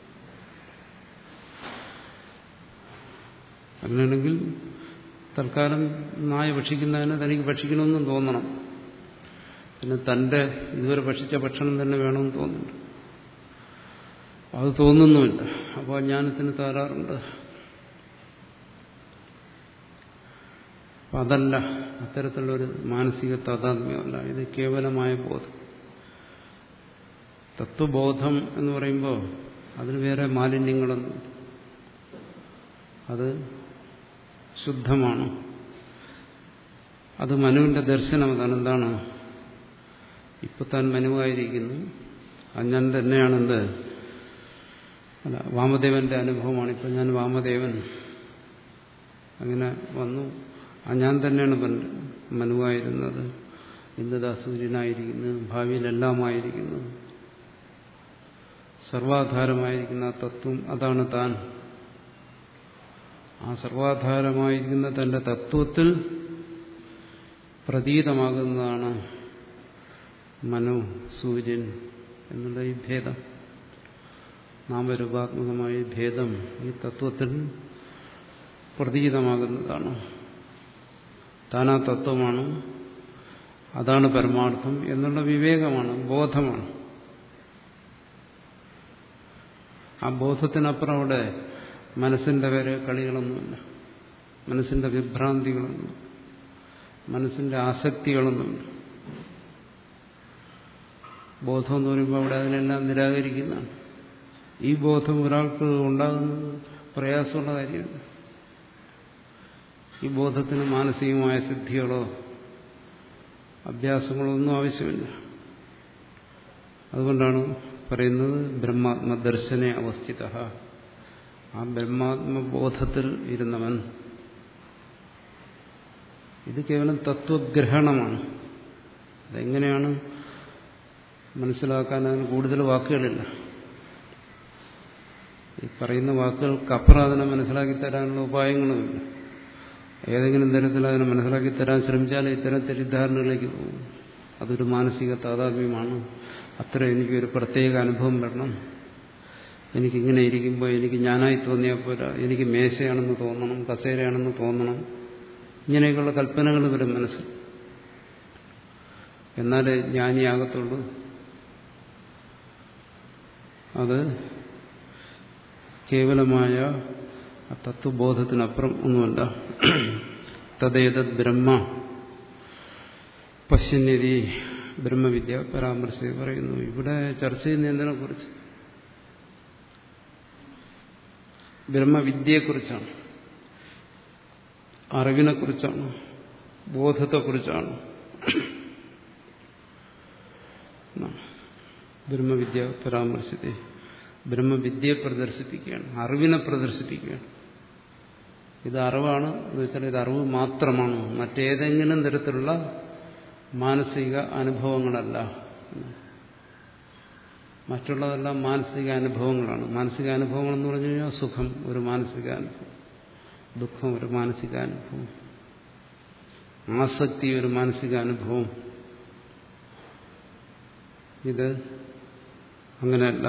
അങ്ങനെയാണെങ്കിൽ തൽക്കാലം നായ ഭക്ഷിക്കുന്നതിന് തനിക്ക് ഭക്ഷിക്കണമെന്നും തോന്നണം. പിന്നെ തൻ്റെ ഇതുവരെ ഭക്ഷിച്ച ഭക്ഷണം തന്നെ വേണമെന്ന് തോന്നുന്നുണ്ട്. അത് തോന്നുന്നുമില്ല. അപ്പോൾ ജ്ഞാനത്തിന് തകരാറുണ്ട്. അപ്പം അതല്ല, അത്തരത്തിലുള്ളൊരു മാനസിക താതാത്മ്യമല്ല. ഇത് കേവലമായ ബോധം. തത്വബോധം എന്ന് പറയുമ്പോൾ അതിന് വേറെ മാലിന്യങ്ങളൊന്നും, അത് ശുദ്ധമാണ്. അത് മനുവിന്റെ ദർശനം. അതാണ് എന്താണ് ഇപ്പൊ താൻ മനുവായിരിക്കുന്നു. അത് ഞാൻ തന്നെയാണെന്ത് അല്ല വാമദേവന്റെ അനുഭവമാണ്. ഇപ്പൊ ഞാൻ വാമദേവൻ അങ്ങനെ വന്നു. ആ ഞാൻ തന്നെയാണ് മനുവായിരുന്നത്. ഇന്നതാ സൂര്യനായിരിക്കുന്നു, ഭാവിയിലെല്ലാമായിരിക്കുന്നു, സർവാധാരമായിരിക്കുന്ന ആ തത്വം അതാണ് താൻ. ആ സർവാധാരമായിരിക്കുന്ന തന്റെ തത്വത്തിൽ പ്രതീതമാകുന്നതാണ് മനു, സൂര്യൻ എന്നുള്ള ഈ ഭേദം, നാമരൂപാത്മകമായ ഭേദം ഈ തത്വത്തിൽ പ്രതീതമാകുന്നതാണ്. താനാ തത്വമാണ്, അതാണ് പരമാർത്ഥം എന്നുള്ള വിവേകമാണ്, ബോധമാണ്. ആ ബോധത്തിനപ്പുറം അവിടെ മനസ്സിന്റെ വരെ കളികളൊന്നുമില്ല, മനസ്സിന്റെ വിഭ്രാന്തികളൊന്നും, മനസ്സിന്റെ ആസക്തികളൊന്നുമില്ല. ബോധം എന്ന് പറയുമ്പോൾ അവിടെ അതിനെല്ലാം നിരാകരിക്കുന്നതാണ്. ഈ ബോധം ഒരാൾക്ക് ഉണ്ടാകുന്നത് പ്രയാസമുള്ള കാര്യമില്ല. ഈ ബോധത്തിന് മാനസികമായ സിദ്ധികളോ അഭ്യാസങ്ങളോ ഒന്നും ആവശ്യമില്ല. അതുകൊണ്ടാണ് പറയുന്നത് ബ്രഹ്മാത്മദർശനെ അവസ്ഥിത. ആ ബ്രഹ്മാത്മബോധത്തിൽ ഇരുന്നവൻ. ഇത് കേവലം തത്വഗ്രഹണമാണ്. അതെങ്ങനെയാണ് മനസ്സിലാക്കാൻ? അതിന് കൂടുതൽ വാക്കുകളില്ല. ഈ പറയുന്ന വാക്കുകൾക്കപ്പുറം അതിനെ മനസ്സിലാക്കി തരാനുള്ള ഉപായങ്ങളുമില്ല. ഏതെങ്കിലും തരത്തിൽ അതിനെ മനസ്സിലാക്കി തരാൻ ശ്രമിച്ചാൽ ഇത്തരം തെറ്റിദ്ധാരണകളിലേക്ക് പോകും. അതൊരു മാനസിക താതാത്മ്യമാണ്. അത്ര എനിക്കൊരു പ്രത്യേക അനുഭവം വരണം, എനിക്കിങ്ങനെ ഇരിക്കുമ്പോൾ എനിക്ക് ഞാനായി തോന്നിയാൽ പോരാ, എനിക്ക് മേശയാണെന്ന് തോന്നണം, കസേരയാണെന്ന് തോന്നണം, ഇങ്ങനെയൊക്കെയുള്ള കൽപ്പനകൾ വരും മനസ്സിൽ. എന്നാലേ ജ്ഞാനിയാകത്തുള്ളൂ. അത് കേവലമായ തത്വബോധത്തിനപ്പുറം ഒന്നുമല്ല. തദ്ദേതത് ബ്രഹ്മ പശ്യന്യതി ബ്രഹ്മവിദ്യ പരാമർശി പറയുന്നു. ഇവിടെ ചർച്ച ചെയ്യുന്ന എന്തിനെ കുറിച്ച്? ബ്രഹ്മവിദ്യയെക്കുറിച്ചാണ്, അറിവിനെക്കുറിച്ചാണ്, ബോധത്തെക്കുറിച്ചാണ്. ബ്രഹ്മവിദ്യ പരാമർശിത്തെ ബ്രഹ്മവിദ്യയെ പ്രദർശിപ്പിക്കുകയാണ്, അറിവിനെ പ്രദർശിപ്പിക്കുകയാണ്. ഇത് അറിവാണ് എന്ന് വെച്ചാൽ ഇത് അറിവ് മാത്രമാണ്. മറ്റേതെങ്കിലും തരത്തിലുള്ള മാനസിക അനുഭവങ്ങളല്ല. മറ്റുള്ളതെല്ലാം മാനസിക അനുഭവങ്ങളാണ്. മാനസിക അനുഭവങ്ങൾ എന്ന് പറഞ്ഞു കഴിഞ്ഞാൽ സുഖം ഒരു മാനസികാനുഭവം, ദുഃഖം ഒരു മാനസികാനുഭവം, ആസക്തി ഒരു മാനസികാനുഭവം. ഇത് അങ്ങനെയല്ല.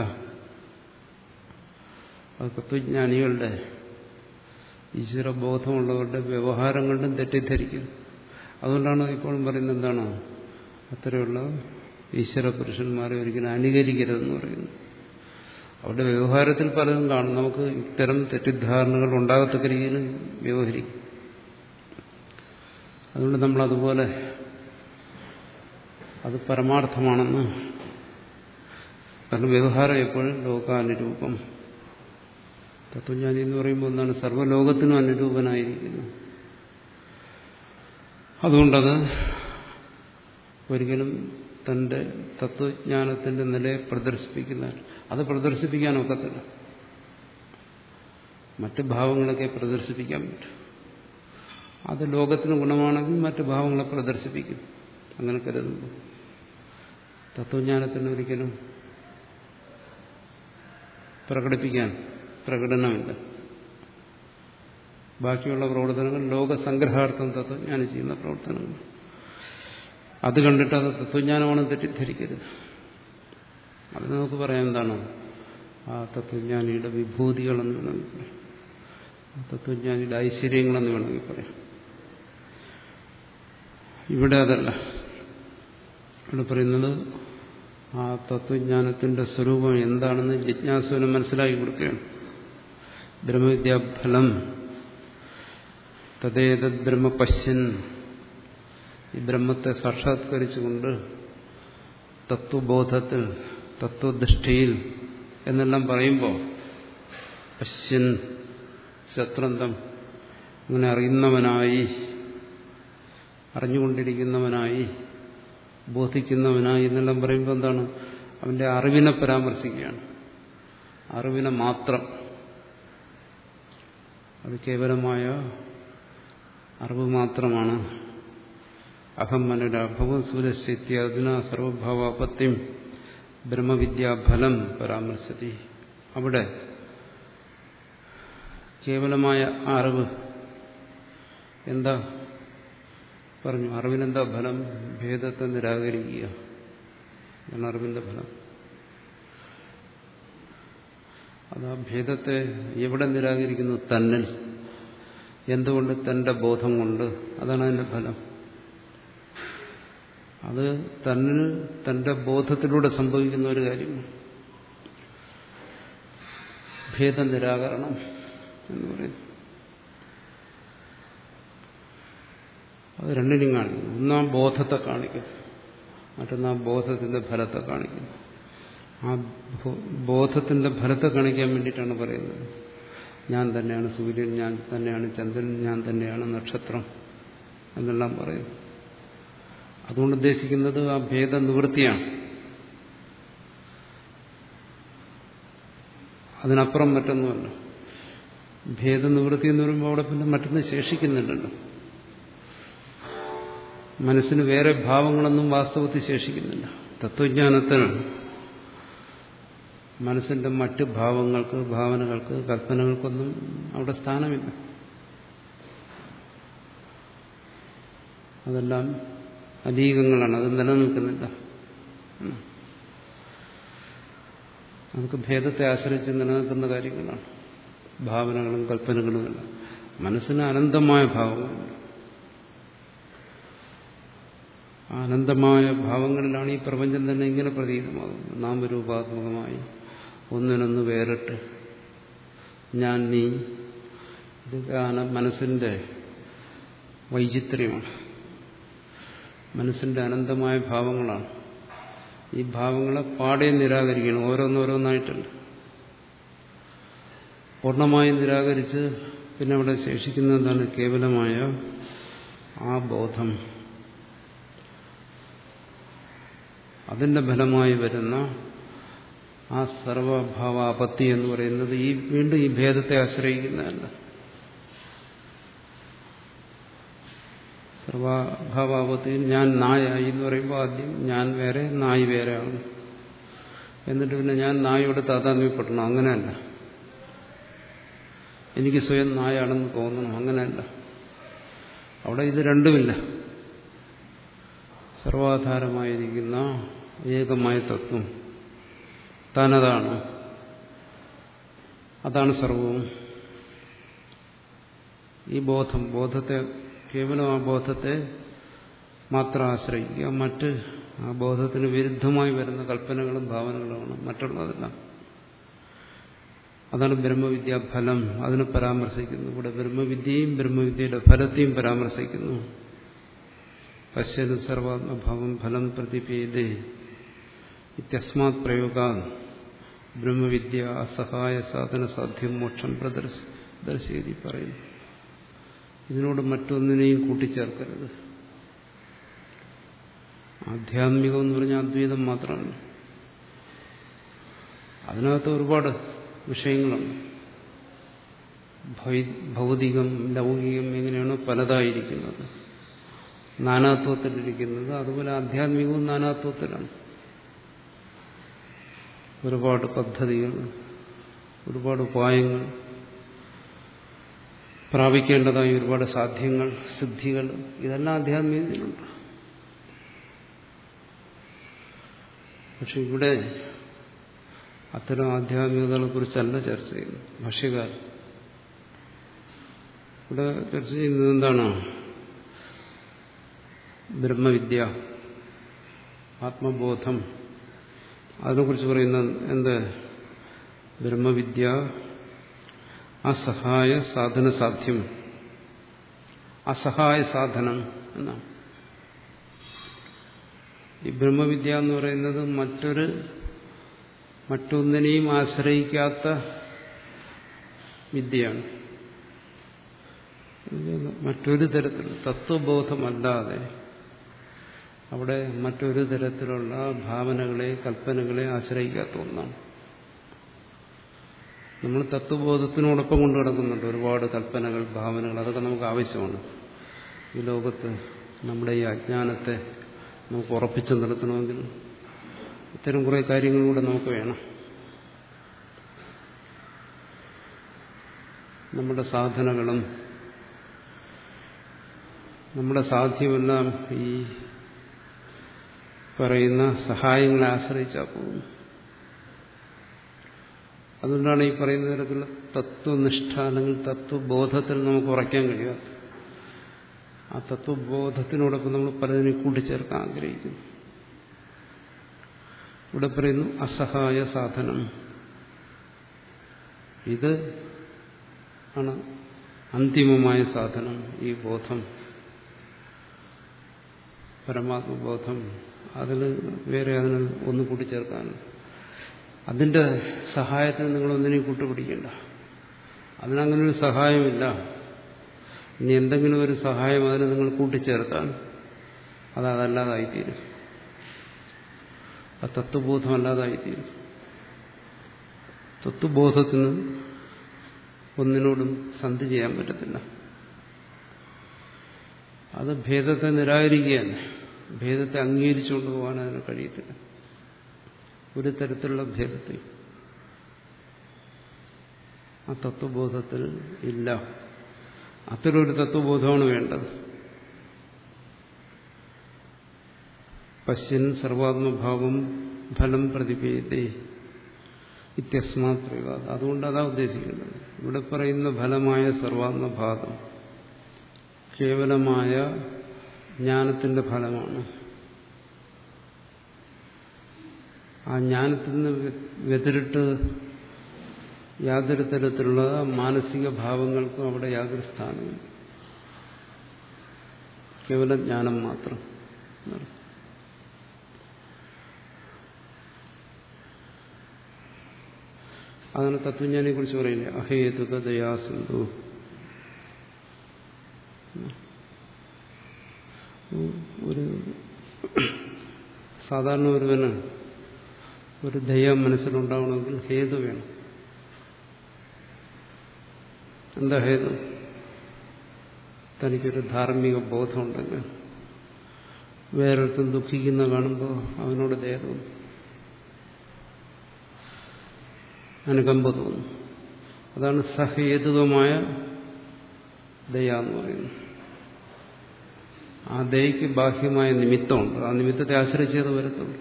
അത് തത്വജ്ഞാനികളുടെ ഈശ്വരബോധമുള്ളവരുടെ വ്യവഹാരം കൊണ്ടും തെറ്റിദ്ധരിക്കും. അതുകൊണ്ടാണ് ഇപ്പോഴും പറയുന്നത് എന്താണ്, അത്തരമുള്ള ഈശ്വര പുരുഷന്മാരെ ഒരിക്കലും അനുകരിക്കരുതെന്ന് പറയുന്നു. അവരുടെ വ്യവഹാരത്തിൽ പലതും കാണും. നമുക്ക് ഇത്തരം തെറ്റിദ്ധാരണകൾ ഉണ്ടാകത്തക്ക രീതിയിൽ വ്യവഹരിക്കും. അതുകൊണ്ട് നമ്മളതുപോലെ അത് പരമാർത്ഥമാണെന്ന്, കാരണം വ്യവഹാരം എപ്പോഴും ലോകാനുരൂപം. തത്വജ്ഞാനി എന്ന് പറയുമ്പോൾ എന്താണ്, സർവ്വലോകത്തിനും അനുരൂപനായിരിക്കുന്നു. അതുകൊണ്ടത് ഒരിക്കലും തന്റെ തത്വജ്ഞാനത്തിന്റെ നിലയെ പ്രദർശിപ്പിക്കുന്ന അത് പ്രദർശിപ്പിക്കാനൊക്കത്തില്ല. മറ്റ് ഭാവങ്ങളൊക്കെ പ്രദർശിപ്പിക്കാൻ പറ്റും. അത് ലോകത്തിന് ഗുണമാണെങ്കിൽ മറ്റ് ഭാവങ്ങളെ പ്രദർശിപ്പിക്കും. അങ്ങനെ കരുതുന്നു. തത്വജ്ഞാനത്തിന് ഒരിക്കലും പ്രകടിപ്പിക്കാൻ പ്രകടനമില്ല. ബാക്കിയുള്ള പ്രവർത്തനങ്ങൾ ലോകസംഗ്രഹാർത്ഥം തത്വജ്ഞാനം ചെയ്യുന്ന പ്രവർത്തനങ്ങൾ. അത് കണ്ടിട്ട് അത് തത്വജ്ഞാനമാണെന്ന് തെറ്റിദ്ധരിക്കരുത്. അത് നമുക്ക് പറയാം എന്താണ്, ആ തത്വജ്ഞാനിയുടെ വിഭൂതികളെന്ന് വേണമെങ്കിൽ പറയാം, ആ തത്വജ്ഞാനിയുടെ ഐശ്വര്യങ്ങളെന്ന് വേണമെങ്കിൽ പറയാം. ഇവിടെ അതല്ല. ഇവിടെ പറയുന്നത് ആ തത്വജ്ഞാനത്തിന്റെ സ്വരൂപം എന്താണെന്ന് ജിജ്ഞാസുവിനെ മനസ്സിലാക്കി കൊടുക്കുകയാണ്. ബ്രഹ്മവിദ്യാഫലം തദ്ദേതദ് ബ്രഹ്മ പശ്യൻ, ഈ ബ്രഹ്മത്തെ സാക്ഷാത്കരിച്ചുകൊണ്ട് തത്വബോധത്തിൽ തത്വദൃഷ്ടിയിൽ എന്നെല്ലാം പറയുമ്പോൾ പശ്യൻ ശത്രന്തം, അങ്ങനെ അറിയുന്നവനായി, അറിഞ്ഞുകൊണ്ടിരിക്കുന്നവനായി, ബോധിക്കുന്നവനായി എന്നെല്ലാം പറയുമ്പോൾ എന്താണ്, അവന്റെ അറിവിനെ പരാമർശിക്കുകയാണ്. അറിവിനെ മാത്രം, അത് കേവലമായ അറിവ് മാത്രമാണ്. അഹം മനോരഭവം സൂര്യസ്ഥിത്യാദിന സർവഭാവാപത്യം ബ്രഹ്മവിദ്യാഫലം പരാമർശതി. അവിടെ കേവലമായ അറിവ് എന്താ പറഞ്ഞു? അറിവിനെന്താ ഫലം? ഭേദത്തെ നിരാകരിക്കുക എന്നാണ് അറിവിന്റെ ഫലം. അത് ആ ഭേദത്തെ എവിടെ നിരാകരിക്കുന്നു? തന്നിൽ. എന്തുകൊണ്ട്? തന്റെ ബോധം കൊണ്ട്. അതാണ് അതിന്റെ ഫലം. അത് തന്നിൽ തന്റെ ബോധത്തിലൂടെ സംഭവിക്കുന്ന ഒരു കാര്യമാണ് ഭേദ നിരാകരണം എന്ന് പറയുന്നത്. അത് രണ്ടിനും കാണിക്കും. ഒന്നാം ബോധത്തെ കാണിക്കും, മറ്റൊന്നാം ബോധത്തിന്റെ ഫലത്തെ കാണിക്കും. ആ ബോധത്തിന്റെ ഫലത്തെ കാണിക്കാൻ വേണ്ടിയിട്ടാണ് പറയുന്നത് ഞാൻ തന്നെയാണ് സൂര്യൻ, ഞാൻ തന്നെയാണ് ചന്ദ്രൻ, ഞാൻ തന്നെയാണ് നക്ഷത്രം എന്നെല്ലാം പറയുന്നു. അതുകൊണ്ട് ഉദ്ദേശിക്കുന്നത് ആ ഭേദ നിവൃത്തിയാണ്. അതിനപ്പുറം മറ്റൊന്നുമല്ല. ഭേദനിവൃത്തി എന്ന് പറയുമ്പോൾ അവിടെ പിന്നെ മറ്റൊന്നും ശേഷിക്കുന്നില്ലല്ലോ. മനസ്സിന് വേറെ ഭാവങ്ങളൊന്നും വാസ്തവത്തിൽ ശേഷിക്കുന്നില്ല. തത്വജ്ഞാനത്തിൽ മനസ്സിന്റെ മറ്റ് ഭാവങ്ങൾക്ക്, ഭാവനകൾക്ക്, കൽപ്പനകൾക്കൊന്നും അവിടെ സ്ഥാനമില്ല. അതെല്ലാം അധീകങ്ങളാണ്, അത് നിലനിൽക്കുന്നില്ല. നമുക്ക് ഭേദത്തെ ആശ്രയിച്ച് നിലനിൽക്കുന്ന കാര്യങ്ങളാണ് ഭാവനകളും കൽപ്പനകളുമെല്ലാം. മനസ്സിന് അനന്തമായ ഭാവങ്ങളുണ്ട്. അനന്തമായ ഭാവങ്ങളിലാണ് ഈ പ്രപഞ്ചം തന്നെ ഇങ്ങനെ പ്രതീതമാകുന്നത്. നാമരൂപാത്മകമായി ഒന്നിനൊന്ന് വേറിട്ട് ഞാൻ നീ. ഇതൊക്കെയാണ് മനസ്സിന്റെ വൈചിത്ര്യമാണ്. മനസ്സിന്റെ അനന്തമായ ഭാവങ്ങളാണ്. ഈ ഭാവങ്ങളെ പാടെ നിരാകരിക്കണം, ഓരോന്നോരോന്നായിട്ടുണ്ട്. പൂർണ്ണമായി നിരാകരിച്ച് പിന്നെ അവിടെ ശേഷിക്കുന്ന എന്താണ്? കേവലമായ ആ ബോധം. അതിന്റെ ഫലമായി വരുന്ന ആ സർവഭാവാപത്തി എന്ന് പറയുന്നത് ഈ വീണ്ടും ഈ ഭേദത്തെ ആശ്രയിക്കുന്നതല്ല. സർവാഭാവാപത്തിൽ ഞാൻ നായായി എന്ന് പറയുമ്പോൾ ആദ്യം ഞാൻ വേറെ നായ് വേറെയാണ്. എന്നിട്ട് പിന്നെ ഞാൻ നായോട് താതാത്മ്യപ്പെടണം, അങ്ങനെയല്ല. എനിക്ക് സ്വയം നായാണെന്ന് തോന്നണം, അങ്ങനെയല്ല. അവിടെ ഇത് രണ്ടുമില്ല. സർവാധാരമായിരിക്കുന്ന ഏകമായ തത്വം താനതാണ്, അതാണ് സർവവും. ഈ ബോധം ബോധത്തെ കേവലം ആ ബോധത്തെ മാത്രം ആശ്രയിക്കുക. മറ്റ് ആ ബോധത്തിന് വിരുദ്ധമായി വരുന്ന കൽപ്പനകളും ഭാവനകളുമാണ് മറ്റുള്ളതെല്ലാം. അതാണ് ബ്രഹ്മവിദ്യാഫലം. അതിനെ പരാമർശിക്കുന്നു. ഇവിടെ ബ്രഹ്മവിദ്യയും ബ്രഹ്മവിദ്യയുടെ ഫലത്തെയും പരാമർശിക്കുന്നു. പശ്യന് സർവാത്മഭാവം ഫലം പ്രതിപേദേ ഇത്യസ്മാത് പ്രയോഗാ ബ്രഹ്മവിദ്യ അസഹായ സാധന സാധ്യം മോക്ഷം പ്രദർശിതി പറയുന്നു. ഇതിനോട് മറ്റൊന്നിനെയും കൂട്ടിച്ചേർക്കരുത്. ആധ്യാത്മികം എന്ന് പറഞ്ഞാൽ അദ്വൈതം മാത്രമാണ്. അതിനകത്ത് ഒരുപാട് വിഷയങ്ങളുണ്ട്. ഭൗതികം ലൗകികം എങ്ങനെയാണോ പലതായിരിക്കുന്നത്, നാനാത്വത്തിലിരിക്കുന്നത്, അതുപോലെ ആധ്യാത്മികവും നാനാത്വത്തിലാണ്. ഒരുപാട് പദ്ധതികൾ, ഒരുപാട് ഉപായങ്ങൾ, പ്രാപിക്കേണ്ടതായ ഒരുപാട് സാധ്യങ്ങൾ, സിദ്ധികൾ, ഇതെല്ലാം ആധ്യാത്മികതയിലുണ്ട്. പക്ഷെ ഇവിടെ അത്തരം ആധ്യാത്മികതകളെ കുറിച്ചല്ല ചർച്ച ചെയ്യുന്നത് ഭാഷ്യകാരൻ. ഇവിടെ ചർച്ച ചെയ്യുന്നത് എന്താണ്? ബ്രഹ്മവിദ്യ, ആത്മബോധം, അതിനെക്കുറിച്ച് പറയുന്ന എന്ത്? ബ്രഹ്മവിദ്യ അസഹായ സാധന സാധ്യം. അസഹായ സാധനം എന്നാണ്. ഈ ബ്രഹ്മവിദ്യ എന്ന് പറയുന്നത് മറ്റൊരു മറ്റൊന്നിനെയും ആശ്രയിക്കാത്ത വിദ്യയാണ്. മറ്റൊരു തരത്തിൽ തത്വബോധമല്ലാതെ അവിടെ മറ്റൊരു തരത്തിലുള്ള ഭാവനകളെ കൽപ്പനകളെ ആശ്രയിക്കാത്ത ഒന്നാണ്. നമ്മൾ തത്വബോധത്തിനോടൊപ്പം കൊണ്ടു കിടക്കുന്നുണ്ട് ഒരുപാട് കൽപ്പനകൾ, ഭാവനകൾ. അതൊക്കെ നമുക്ക് ആവശ്യമാണ്. ഈ ലോകത്ത് നമ്മുടെ ഈ അജ്ഞാനത്തെ നമുക്ക് ഉറപ്പിച്ചു നിർത്തണമെങ്കിൽ ഇത്തരം കുറേ കാര്യങ്ങളിലൂടെ നമുക്ക് വേണം. നമ്മുടെ സാധനകളും നമ്മുടെ സാധ്യമെല്ലാം ഈ പറയുന്ന സഹായങ്ങളെ ആശ്രയിച്ചാൽ പോകും. അതുകൊണ്ടാണ് ഈ പറയുന്ന തരത്തിലുള്ള തത്വനിഷ്ഠ അല്ലെങ്കിൽ തത്വബോധത്തിൽ നമുക്ക് ഉറയ്ക്കാൻ കഴിയാത്ത. ആ തത്വബോധത്തിനോടൊപ്പം നമ്മൾ പലതിനെ കൂട്ടിച്ചേർക്കാൻ ആഗ്രഹിക്കുന്നു. ഇവിടെ പറയുന്നു അസഹായ സാധനം. ഇത് ആണ് അന്തിമമായ സാധനം. ഈ ബോധം, പരമാത്മബോധം, അതിൽ വേറെ അതിന് ഒന്ന് കൂട്ടിച്ചേർക്കാനും അതിന്റെ സഹായത്തിന് നിങ്ങളൊന്നിനെയും കൂട്ടുപിടിക്കണ്ട. അതിനങ്ങനൊരു സഹായമില്ല. ഇനി എന്തെങ്കിലും ഒരു സഹായം അതിന് നിങ്ങൾ കൂട്ടിച്ചേർത്താൽ അത് അതല്ലാതായിത്തീരും. ആ തത്വബോധമല്ലാതായിത്തീരും. തത്വബോധത്തിന് ഒന്നിനോടും സന്ധി ചെയ്യാൻ പറ്റത്തില്ല. അത് ഭേദത്തെ നിരാകരിക്കുകയാണ്. ഭേദത്തെ അംഗീകരിച്ചുകൊണ്ട് പോകാൻ അതിന് കഴിയത്തില്ല. ഒരു തരത്തിലുള്ള ഭേദത്തെ ആ തത്വബോധത്തിൽ ഇല്ല. അത്തരമൊരു തത്വബോധമാണ് വേണ്ടത്. പശ്യൻ സർവാത്മഭാവം ഫലം പ്രതിപേദേ ഇത്യസ്മാത് പ്രയോഗ. അതുകൊണ്ട് അതാ ഉദ്ദേശിക്കുന്നത്. ഇവിടെ പറയുന്ന ഫലമായ സർവാത്മഭാവം കേവലമായ ജ്ഞാനത്തിന്റെ ഫലമാണ്. ആ ജ്ഞാനത്തിൽ നിന്ന് വ്യതിരിട്ട് യാതൊരു തരത്തിലുള്ള മാനസിക ഭാവങ്ങൾക്കും അവിടെ യാതൊരു സ്ഥാനമില്ല. കേവല ജ്ഞാനം മാത്രം. അതാണ് തത്വജ്ഞാനിയെ കുറിച്ച് പറയുന്നത്. അഹേതുക ദയാസിന്ധു. ഒരു സാധാരണ ഒരുവന് ഒരു ദയ മനസ്സിലുണ്ടാവണമെങ്കിൽ ഹേതു വേണം. എന്താ ഹേതു? തനിക്കൊരു ധാർമ്മിക ബോധമുണ്ടെങ്കിൽ വേറൊരുത്തും ദുഃഖിക്കുന്ന കാണുമ്പോൾ അവനോട് ദയ തോന്നും, അനുകമ്പ തോന്നും. അതാണ് സഹേതുകമായ ദയ എന്ന് പറയുന്നത്. ആ ദയയ്ക്ക് ബാഹ്യമായ നിമിത്തമുണ്ട്. ആ നിമിത്തത്തെ ആശ്രയിച്ചത് വരത്തുള്ളൂ.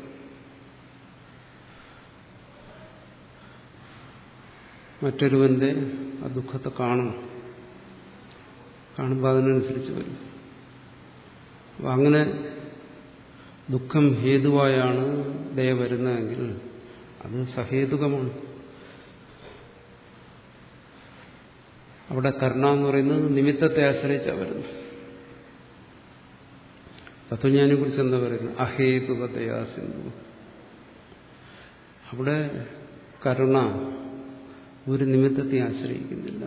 മറ്റൊരുവന്റെ ആ ദുഃഖത്തെ കാണണം, കാണുമ്പോൾ അതിനനുസരിച്ച് വരും. അപ്പം അങ്ങനെ ദുഃഖം ഹേതുവായാണ് ദയ വരുന്നതെങ്കിൽ അത് സഹേതുകമാണ്. അവിടെ കരുണ എന്ന് പറയുന്നത് നിമിത്തത്തെ ആശ്രയിച്ചാണ് വരുന്നത്. തത്വജ്ഞാനിയെ കുറിച്ച് എന്താ പറയുന്നത്? അഹേതുകതയാ സിന്ധു. അവിടെ കരുണ ഒരു നിമിത്തത്തെ ആശ്രയിക്കുന്നില്ല.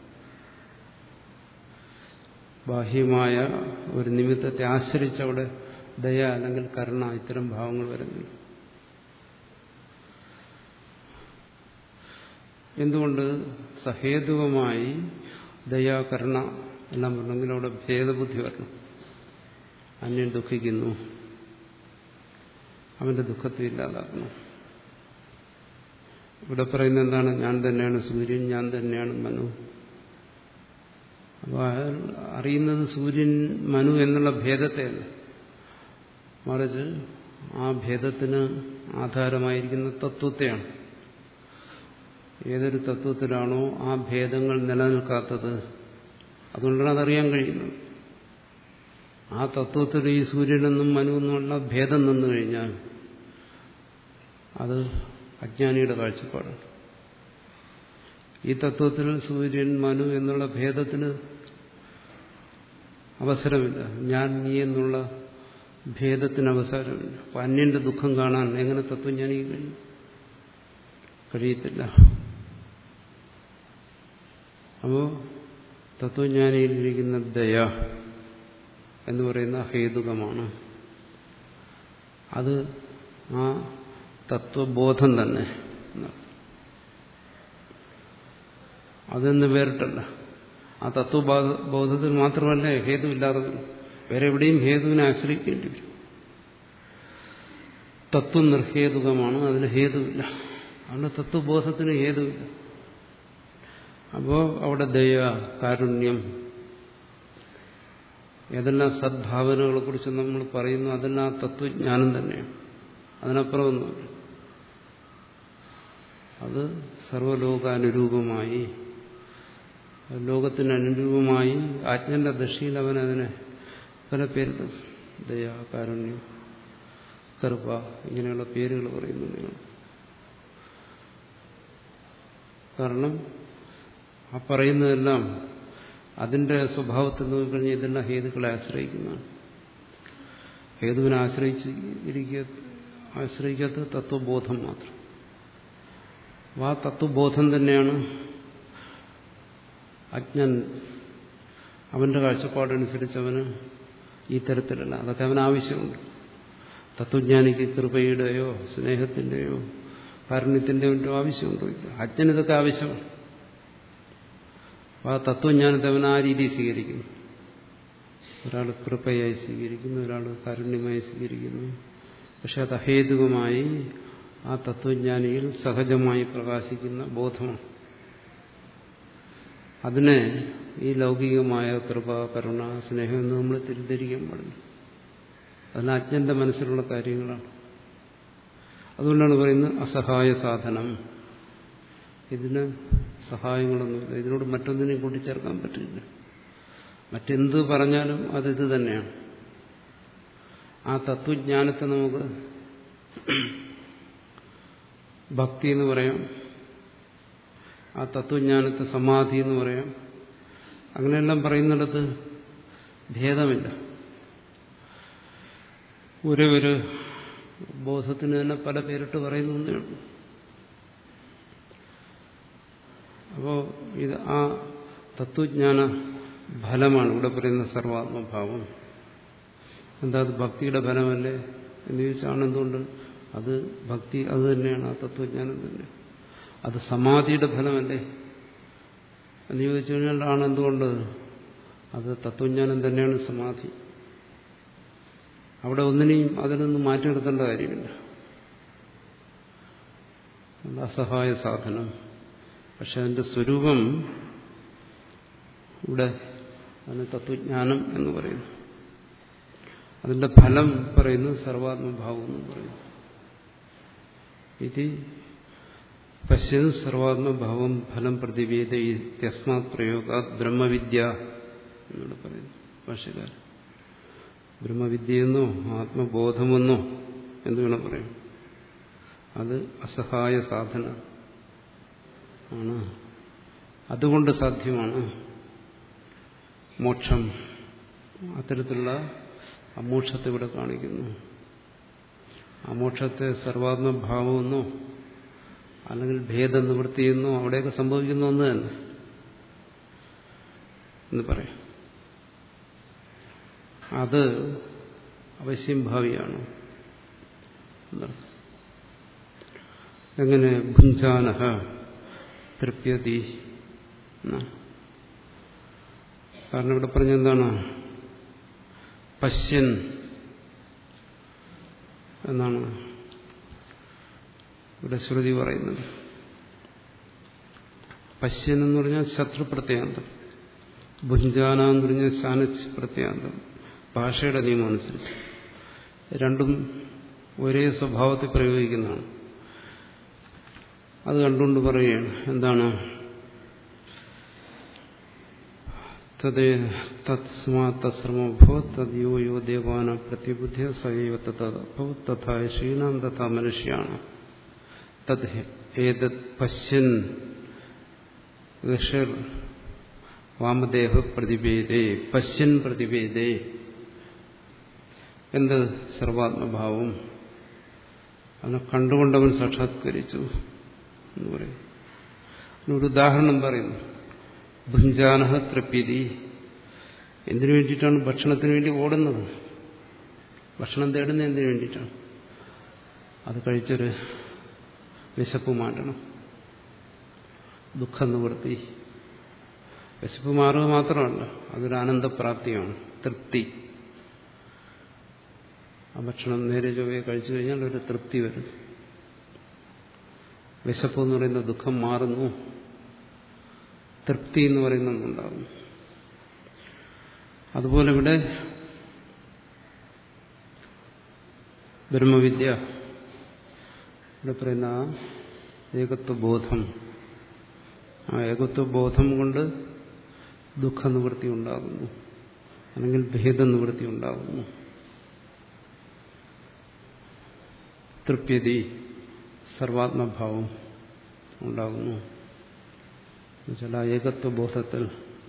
ബാഹ്യമായ ഒരു നിമിത്തത്തെ ആശ്രയിച്ച് അവിടെ ദയ അല്ലെങ്കിൽ കരുണ ഇത്തരം ഭാവങ്ങൾ വരുന്നില്ല. എന്തുകൊണ്ട്? സഹേതുകമായി ദയ കരുണ എല്ലാം വരണമെങ്കിൽ അവിടെ ഭേദബുദ്ധി വരണം. അന്യൻ ദുഃഖിക്കുന്നു, അവന്റെ ദുഃഖത്തെ ഇല്ലാതാക്കണം. ഇവിടെ പറയുന്നത് എന്താണ്? ഞാൻ തന്നെയാണ് സൂര്യൻ, ഞാൻ തന്നെയാണ് മനു. അപ്പോൾ അയാൾ അറിയുന്നത് സൂര്യൻ മനു എന്നുള്ള ഭേദത്തെയല്ല, മറിച്ച് ആ ഭേദത്തിന് ആധാരമായിരിക്കുന്ന തത്വത്തെയാണ്. ഏതൊരു തത്വത്തിലാണോ ആ ഭേദങ്ങൾ നിലനിൽക്കാത്തത്, അതുകൊണ്ടാണ് അതറിയാൻ കഴിയുന്നത്. ആ തത്വത്തിൽ ഈ സൂര്യനെന്നും മനുവെന്നുമുള്ള ഭേദം നിന്നു കഴിഞ്ഞാൽ അത് അജ്ഞാനിയുടെ കാഴ്ചപ്പാടാണ്. ഈ തത്വത്തിൽ സൂര്യൻ മനു എന്നുള്ള ഭേദത്തിന് അവസരമില്ല. ഞാൻ നീ എന്നുള്ള ഭേദത്തിന് അവസരമില്ല. അപ്പം അന്യന്റെ ദുഃഖം കാണാൻ എങ്ങനെ തത്വജ്ഞാനിക്ക് കഴിയും? കഴിയത്തില്ല. അപ്പോൾ തത്വജ്ഞാനിയിലിരിക്കുന്ന ദയ എന്ന് പറയുന്ന ഹേതുകമാണ്. അത് ആ തത്വബോധം തന്നെ, അതെന്ന് വേറിട്ടല്ല. ആ തത്വബോധത്തിൽ മാത്രമല്ല ഹേതുവില്ലാതെ വരും. വേറെ എവിടെയും ഹേതുവിനെ ആശ്രയിക്കേണ്ടി വരും. തത്വം നിർഹേതുകമാണ്, അതിന് ഹേതുവില്ല. അതുകൊണ്ട് തത്വബോധത്തിന് ഹേതുവില്ല. അപ്പോൾ അവിടെ ദയ, കാരുണ്യം, ഏതെല്ലാം സദ്ഭാവനകളെ കുറിച്ച് നമ്മൾ പറയുന്നു അതെല്ലാം ആ തത്വജ്ഞാനം തന്നെയാണ്. അതിനപ്പുറമൊന്നുമില്ല. അത് സർവ്വലോകാനുരൂപമായി, ലോകത്തിന് അനുരൂപമായി ആജ്ഞന്റെ ദൃഷ്ടിയിൽ അവൻ അതിനെ പല പേരിടും. ദയ, കാരുണ്യം, കൃപ, ഇങ്ങനെയുള്ള പേരുകൾ പറയുന്നു നിങ്ങൾ. കാരണം ആ പറയുന്നതെല്ലാം അതിന്റെ സ്വഭാവത്തിൽ നോക്കിക്കഴിഞ്ഞാൽ ഇതെല്ലാം ഹേതുക്കളെ ആശ്രയിക്കുന്നതാണ്. ഹേതുവിനെ ആശ്രയിച്ച് ഇരിക്കുക ആശ്രയിക്കാത്ത തത്വബോധം മാത്രം. ആ തത്വബോധം തന്നെയാണ് അജ്ഞൻ അവന്റെ കാഴ്ചപ്പാടനുസരിച്ച് അവന് ഈ തരത്തിലല്ല. അതൊക്കെ അവന് ആവശ്യമുണ്ട്. തത്വജ്ഞാനിക്ക് കൃപയുടെയോ സ്നേഹത്തിന്റെയോ കാരുണ്യത്തിന്റെയോ ആവശ്യമുണ്ടോ? അജ്ഞനിതൊക്കെ ആവശ്യമാണ്. ആ തത്വജ്ഞാനത്തെ അവൻ ആ രീതിയിൽ സ്വീകരിക്കുന്നു. ഒരാൾ കൃപയായി സ്വീകരിക്കുന്നു, ഒരാൾ കാരുണ്യമായി സ്വീകരിക്കുന്നു. പക്ഷെ അത് അഹേതുകമായി ആ തത്വജ്ഞാനിയിൽ സഹജമായി പ്രകാശിക്കുന്ന ബോധമാണ്. അതിനെ ഈ ലൗകികമായ കൃപ, കരുണ, സ്നേഹം എന്ന് നമ്മൾ തിരിതിരിക്കാൻ പാടില്ല. അതിന് അജ്ഞന്റെ മനസ്സിലുള്ള കാര്യങ്ങളാണ്. അതുകൊണ്ടാണ് പറയുന്നത് അസഹായ സാധനം. ഇതിന് സഹായങ്ങളൊന്നുമില്ല. ഇതിനോട് മറ്റൊന്നിനെയും കൂട്ടിച്ചേർക്കാൻ പറ്റില്ല. മറ്റെന്ത് പറഞ്ഞാലും അതിത് തന്നെയാണ്. ആ തത്വജ്ഞാനത്തെ നമുക്ക് ഭക്തി എന്ന് പറയാം, ആ തത്വജ്ഞാനത്തെ സമാധി എന്ന് പറയാം. അങ്ങനെയെല്ലാം പറയുന്നിടത്ത് ഭേദമില്ല. ഒരേ ഒരു ബോധത്തിന് തന്നെ പല പേരിട്ട് പറയുന്നേ ഉള്ളൂ. അപ്പോൾ ഇത് ആ തത്വജ്ഞാന ഫലമാണ് ഇവിടെ പറയുന്ന സർവാത്മഭാവം. എന്താ അത് ഭക്തിയുടെ ഫലമല്ലേ എന്ന് ചോദിച്ചാണ്. എന്തുകൊണ്ട്? അത് ഭക്തി അത് തന്നെയാണ്, ആ തത്വജ്ഞാനം തന്നെ. അത് സമാധിയുടെ ഫലമല്ലേ എന്ന് ചോദിച്ചു കഴിഞ്ഞാൽ ആണ്. എന്തുകൊണ്ട്? അത് തത്വജ്ഞാനം തന്നെയാണ് സമാധി. അവിടെ ഒന്നിനെയും അതിൽ നിന്ന് മാറ്റി നിർത്തേണ്ട കാര്യമില്ല. അസഹായ സാധനം. പക്ഷെ അതിന്റെ സ്വരൂപം ഇവിടെ അതിന് തത്വജ്ഞാനം എന്ന് പറയുന്നു. അതിന്റെ ഫലം പറയുന്നു സർവാത്മഭാവം എന്ന് പറയുന്നു. ഇത് പശ്യൻ സർവാത്മഭാവം ഫലം പ്രതിവേദ യസ്മാത് പ്രയോഗാത് ബ്രഹ്മവിദ്യ എന്നോട് പറയുന്നു ഭാഷ്യകാരൻ. ബ്രഹ്മവിദ്യയെന്നോ ആത്മബോധമെന്നോ എന്ത് വേണം പറയും. അത് അസഹായ സാധന ആണ്. അതുകൊണ്ട് സാധ്യമാണ് മോക്ഷം. അത്തരത്തിലുള്ള അമോക്ഷത്തെ ഇവിടെ കാണിക്കുന്നു. അമോക്ഷത്തെ സർവാത്മഭാവമെന്നോ അല്ലെങ്കിൽ ഭേദനിവൃത്തിയെന്നോ അവിടെയൊക്കെ സംഭവിക്കുന്ന ഒന്ന് തന്നെ എന്ന് പറയാം. അത് അവശ്യം ഭാവിയാണ് എന്നർത്ഥം. എങ്ങനെ ഭുഞ്ചാനഹ തൃപ്യതി എന്നാണ്. കാരണം ഇവിടെ പറഞ്ഞെന്താണ്? പശ്യൻ എന്നാണ് ഇവിടെ ശ്രുതി പറയുന്നത്. പശ്യൻ എന്ന് പറഞ്ഞാൽ ശത്രു പ്രത്യാന്തം, ഭുഞ്ചാന എന്ന് പറഞ്ഞാൽ ശാനച്ച് പ്രത്യാന്തം. ഭാഷയുടെ നിയമം അനുസരിച്ച് രണ്ടും ഒരേ സ്വഭാവത്തിൽ പ്രയോഗിക്കുന്നതാണ്. അത് കണ്ടുകൊണ്ട് പറയുകയാണ് എന്താണ്? തസ്മാശ്രമോ യോ ദേവാന പ്രത്യുബുദ്ധ്യ സൈവ തഥാ ക്ഷീണാം തഥാ മനുഷ്യാണ് തത് ഏതത് പശ്യൻ ഋഷിർ വാമദേഹ പ്രതിവേദേ. പശ്യൻ പ്രതിവേദേ എന്ത്? സർവാത്മഭാവം. അവനെ കണ്ടുകൊണ്ടവൻ സാക്ഷാത്കരിച്ചു എന്ന് പറയും. ഒരു ഉദാഹരണം പറയുന്നു. ഭുഞ്ചാനഹ തൃപ്യതി. എന്തിനു വേണ്ടിയിട്ടാണ് ഭക്ഷണത്തിന് വേണ്ടി ഓടുന്നത്? ഭക്ഷണം തേടുന്നത് എന്തിനു വേണ്ടിയിട്ടാണ്? അത് കഴിച്ചൊരു വിശപ്പ് മാറ്റണം, ദുഃഖം നിവൃത്തി. വിശപ്പ് മാറുക മാത്രമല്ല, അതൊരു ആനന്ദപ്രാപ്തിയാണ്, തൃപ്തി. ആ ഭക്ഷണം നേരെ ചൊവ്വയെ കഴിച്ചു കഴിഞ്ഞാൽ ഒരു തൃപ്തി വരും. വിശപ്പ് എന്ന് പറയുന്ന ദുഃഖം മാറുന്നു, തൃപ്തി എന്ന് പറയുന്നുണ്ടാകുന്നു. അതുപോലെ ഇവിടെ ബ്രഹ്മവിദ്യ, ഇവിടെ പറയുന്ന ആ ഏകത്വബോധം, ആ ഏകത്വബോധം കൊണ്ട് ദുഃഖനിവൃത്തി ഉണ്ടാകുന്നു, അല്ലെങ്കിൽ ഭേദനിവൃത്തി ഉണ്ടാകുന്നു. തൃപ്യതി, സർവാത്മഭാവം ഉണ്ടാകുന്നു. എന്നുവെച്ചാൽ ആ ഏകത്വബോധത്തിൽ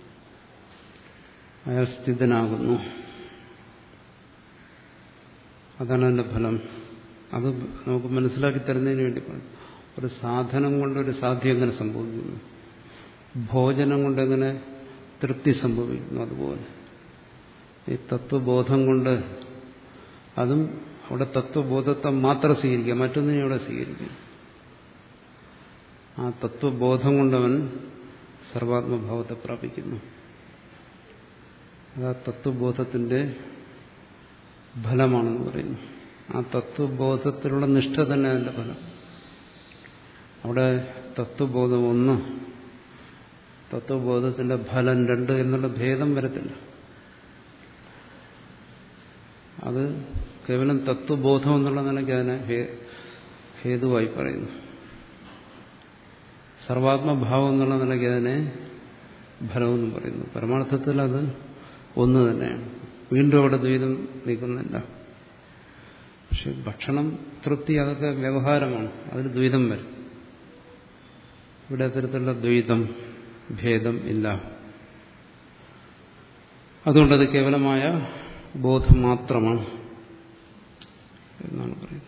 അയാൾ സ്ഥിതനാകുന്നു. അതാണ് അതിന്റെ ഫലം. അത് നമുക്ക് മനസ്സിലാക്കി തരുന്നതിന് വേണ്ടി പറഞ്ഞു. ഒരു സാധനം കൊണ്ടൊരു സാധ്യം എങ്ങനെ സംഭവിക്കുന്നു, ഭോജനം കൊണ്ടെങ്ങനെ തൃപ്തി സംഭവിക്കുന്നു, അതുപോലെ ഈ തത്വബോധം കൊണ്ട് അതും അവിടെ തത്വബോധത്തെ മാത്രം സ്വീകരിക്കുക, മറ്റൊന്നിനെ അവിടെ സ്വീകരിക്കുക. ആ തത്വബോധം കൊണ്ടവൻ സർവാത്മഭാവത്തെ പ്രാപിക്കുന്നു. അത് ആ തത്വബോധത്തിന്റെ ഫലമാണെന്ന് പറയുന്നു. ആ തത്വബോധത്തിലുള്ള നിഷ്ഠ തന്നെ അതിന്റെ ഫലം. അവിടെ തത്വബോധം ഒന്ന്, തത്വബോധത്തിന്റെ ഫലം രണ്ട് എന്നുള്ള ഭേദം വരത്തില്ല. അത് കേവലം തത്വബോധം എന്നുള്ള നിലയ്ക്ക് അതിനെ ഹേതുവായി പറയുന്നു. സർവാത്മഭാവം എന്നുള്ള നിലയ്ക്ക് അതിനെ ഫലമെന്നും പറയുന്നു. പരമാർത്ഥത്തിൽ അത് ഒന്ന് തന്നെയാണ്. വീണ്ടും അവിടെ ദ്വൈതം നീക്കുന്നില്ല. പക്ഷെ ഭക്ഷണം, തൃപ്തി, അതൊക്കെ വ്യവഹാരമാണ്, അതിൽ ദ്വൈതം വരും. ഇവിടെ അത്തരത്തിലുള്ള ദ്വൈതം, ഭേദം ഇല്ല. അതുകൊണ്ടത് കേവലമായ ബോധം മാത്രമാണ് എന്നാണ് പറയുന്നത്.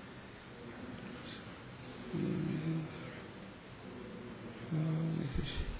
Mm-hmm.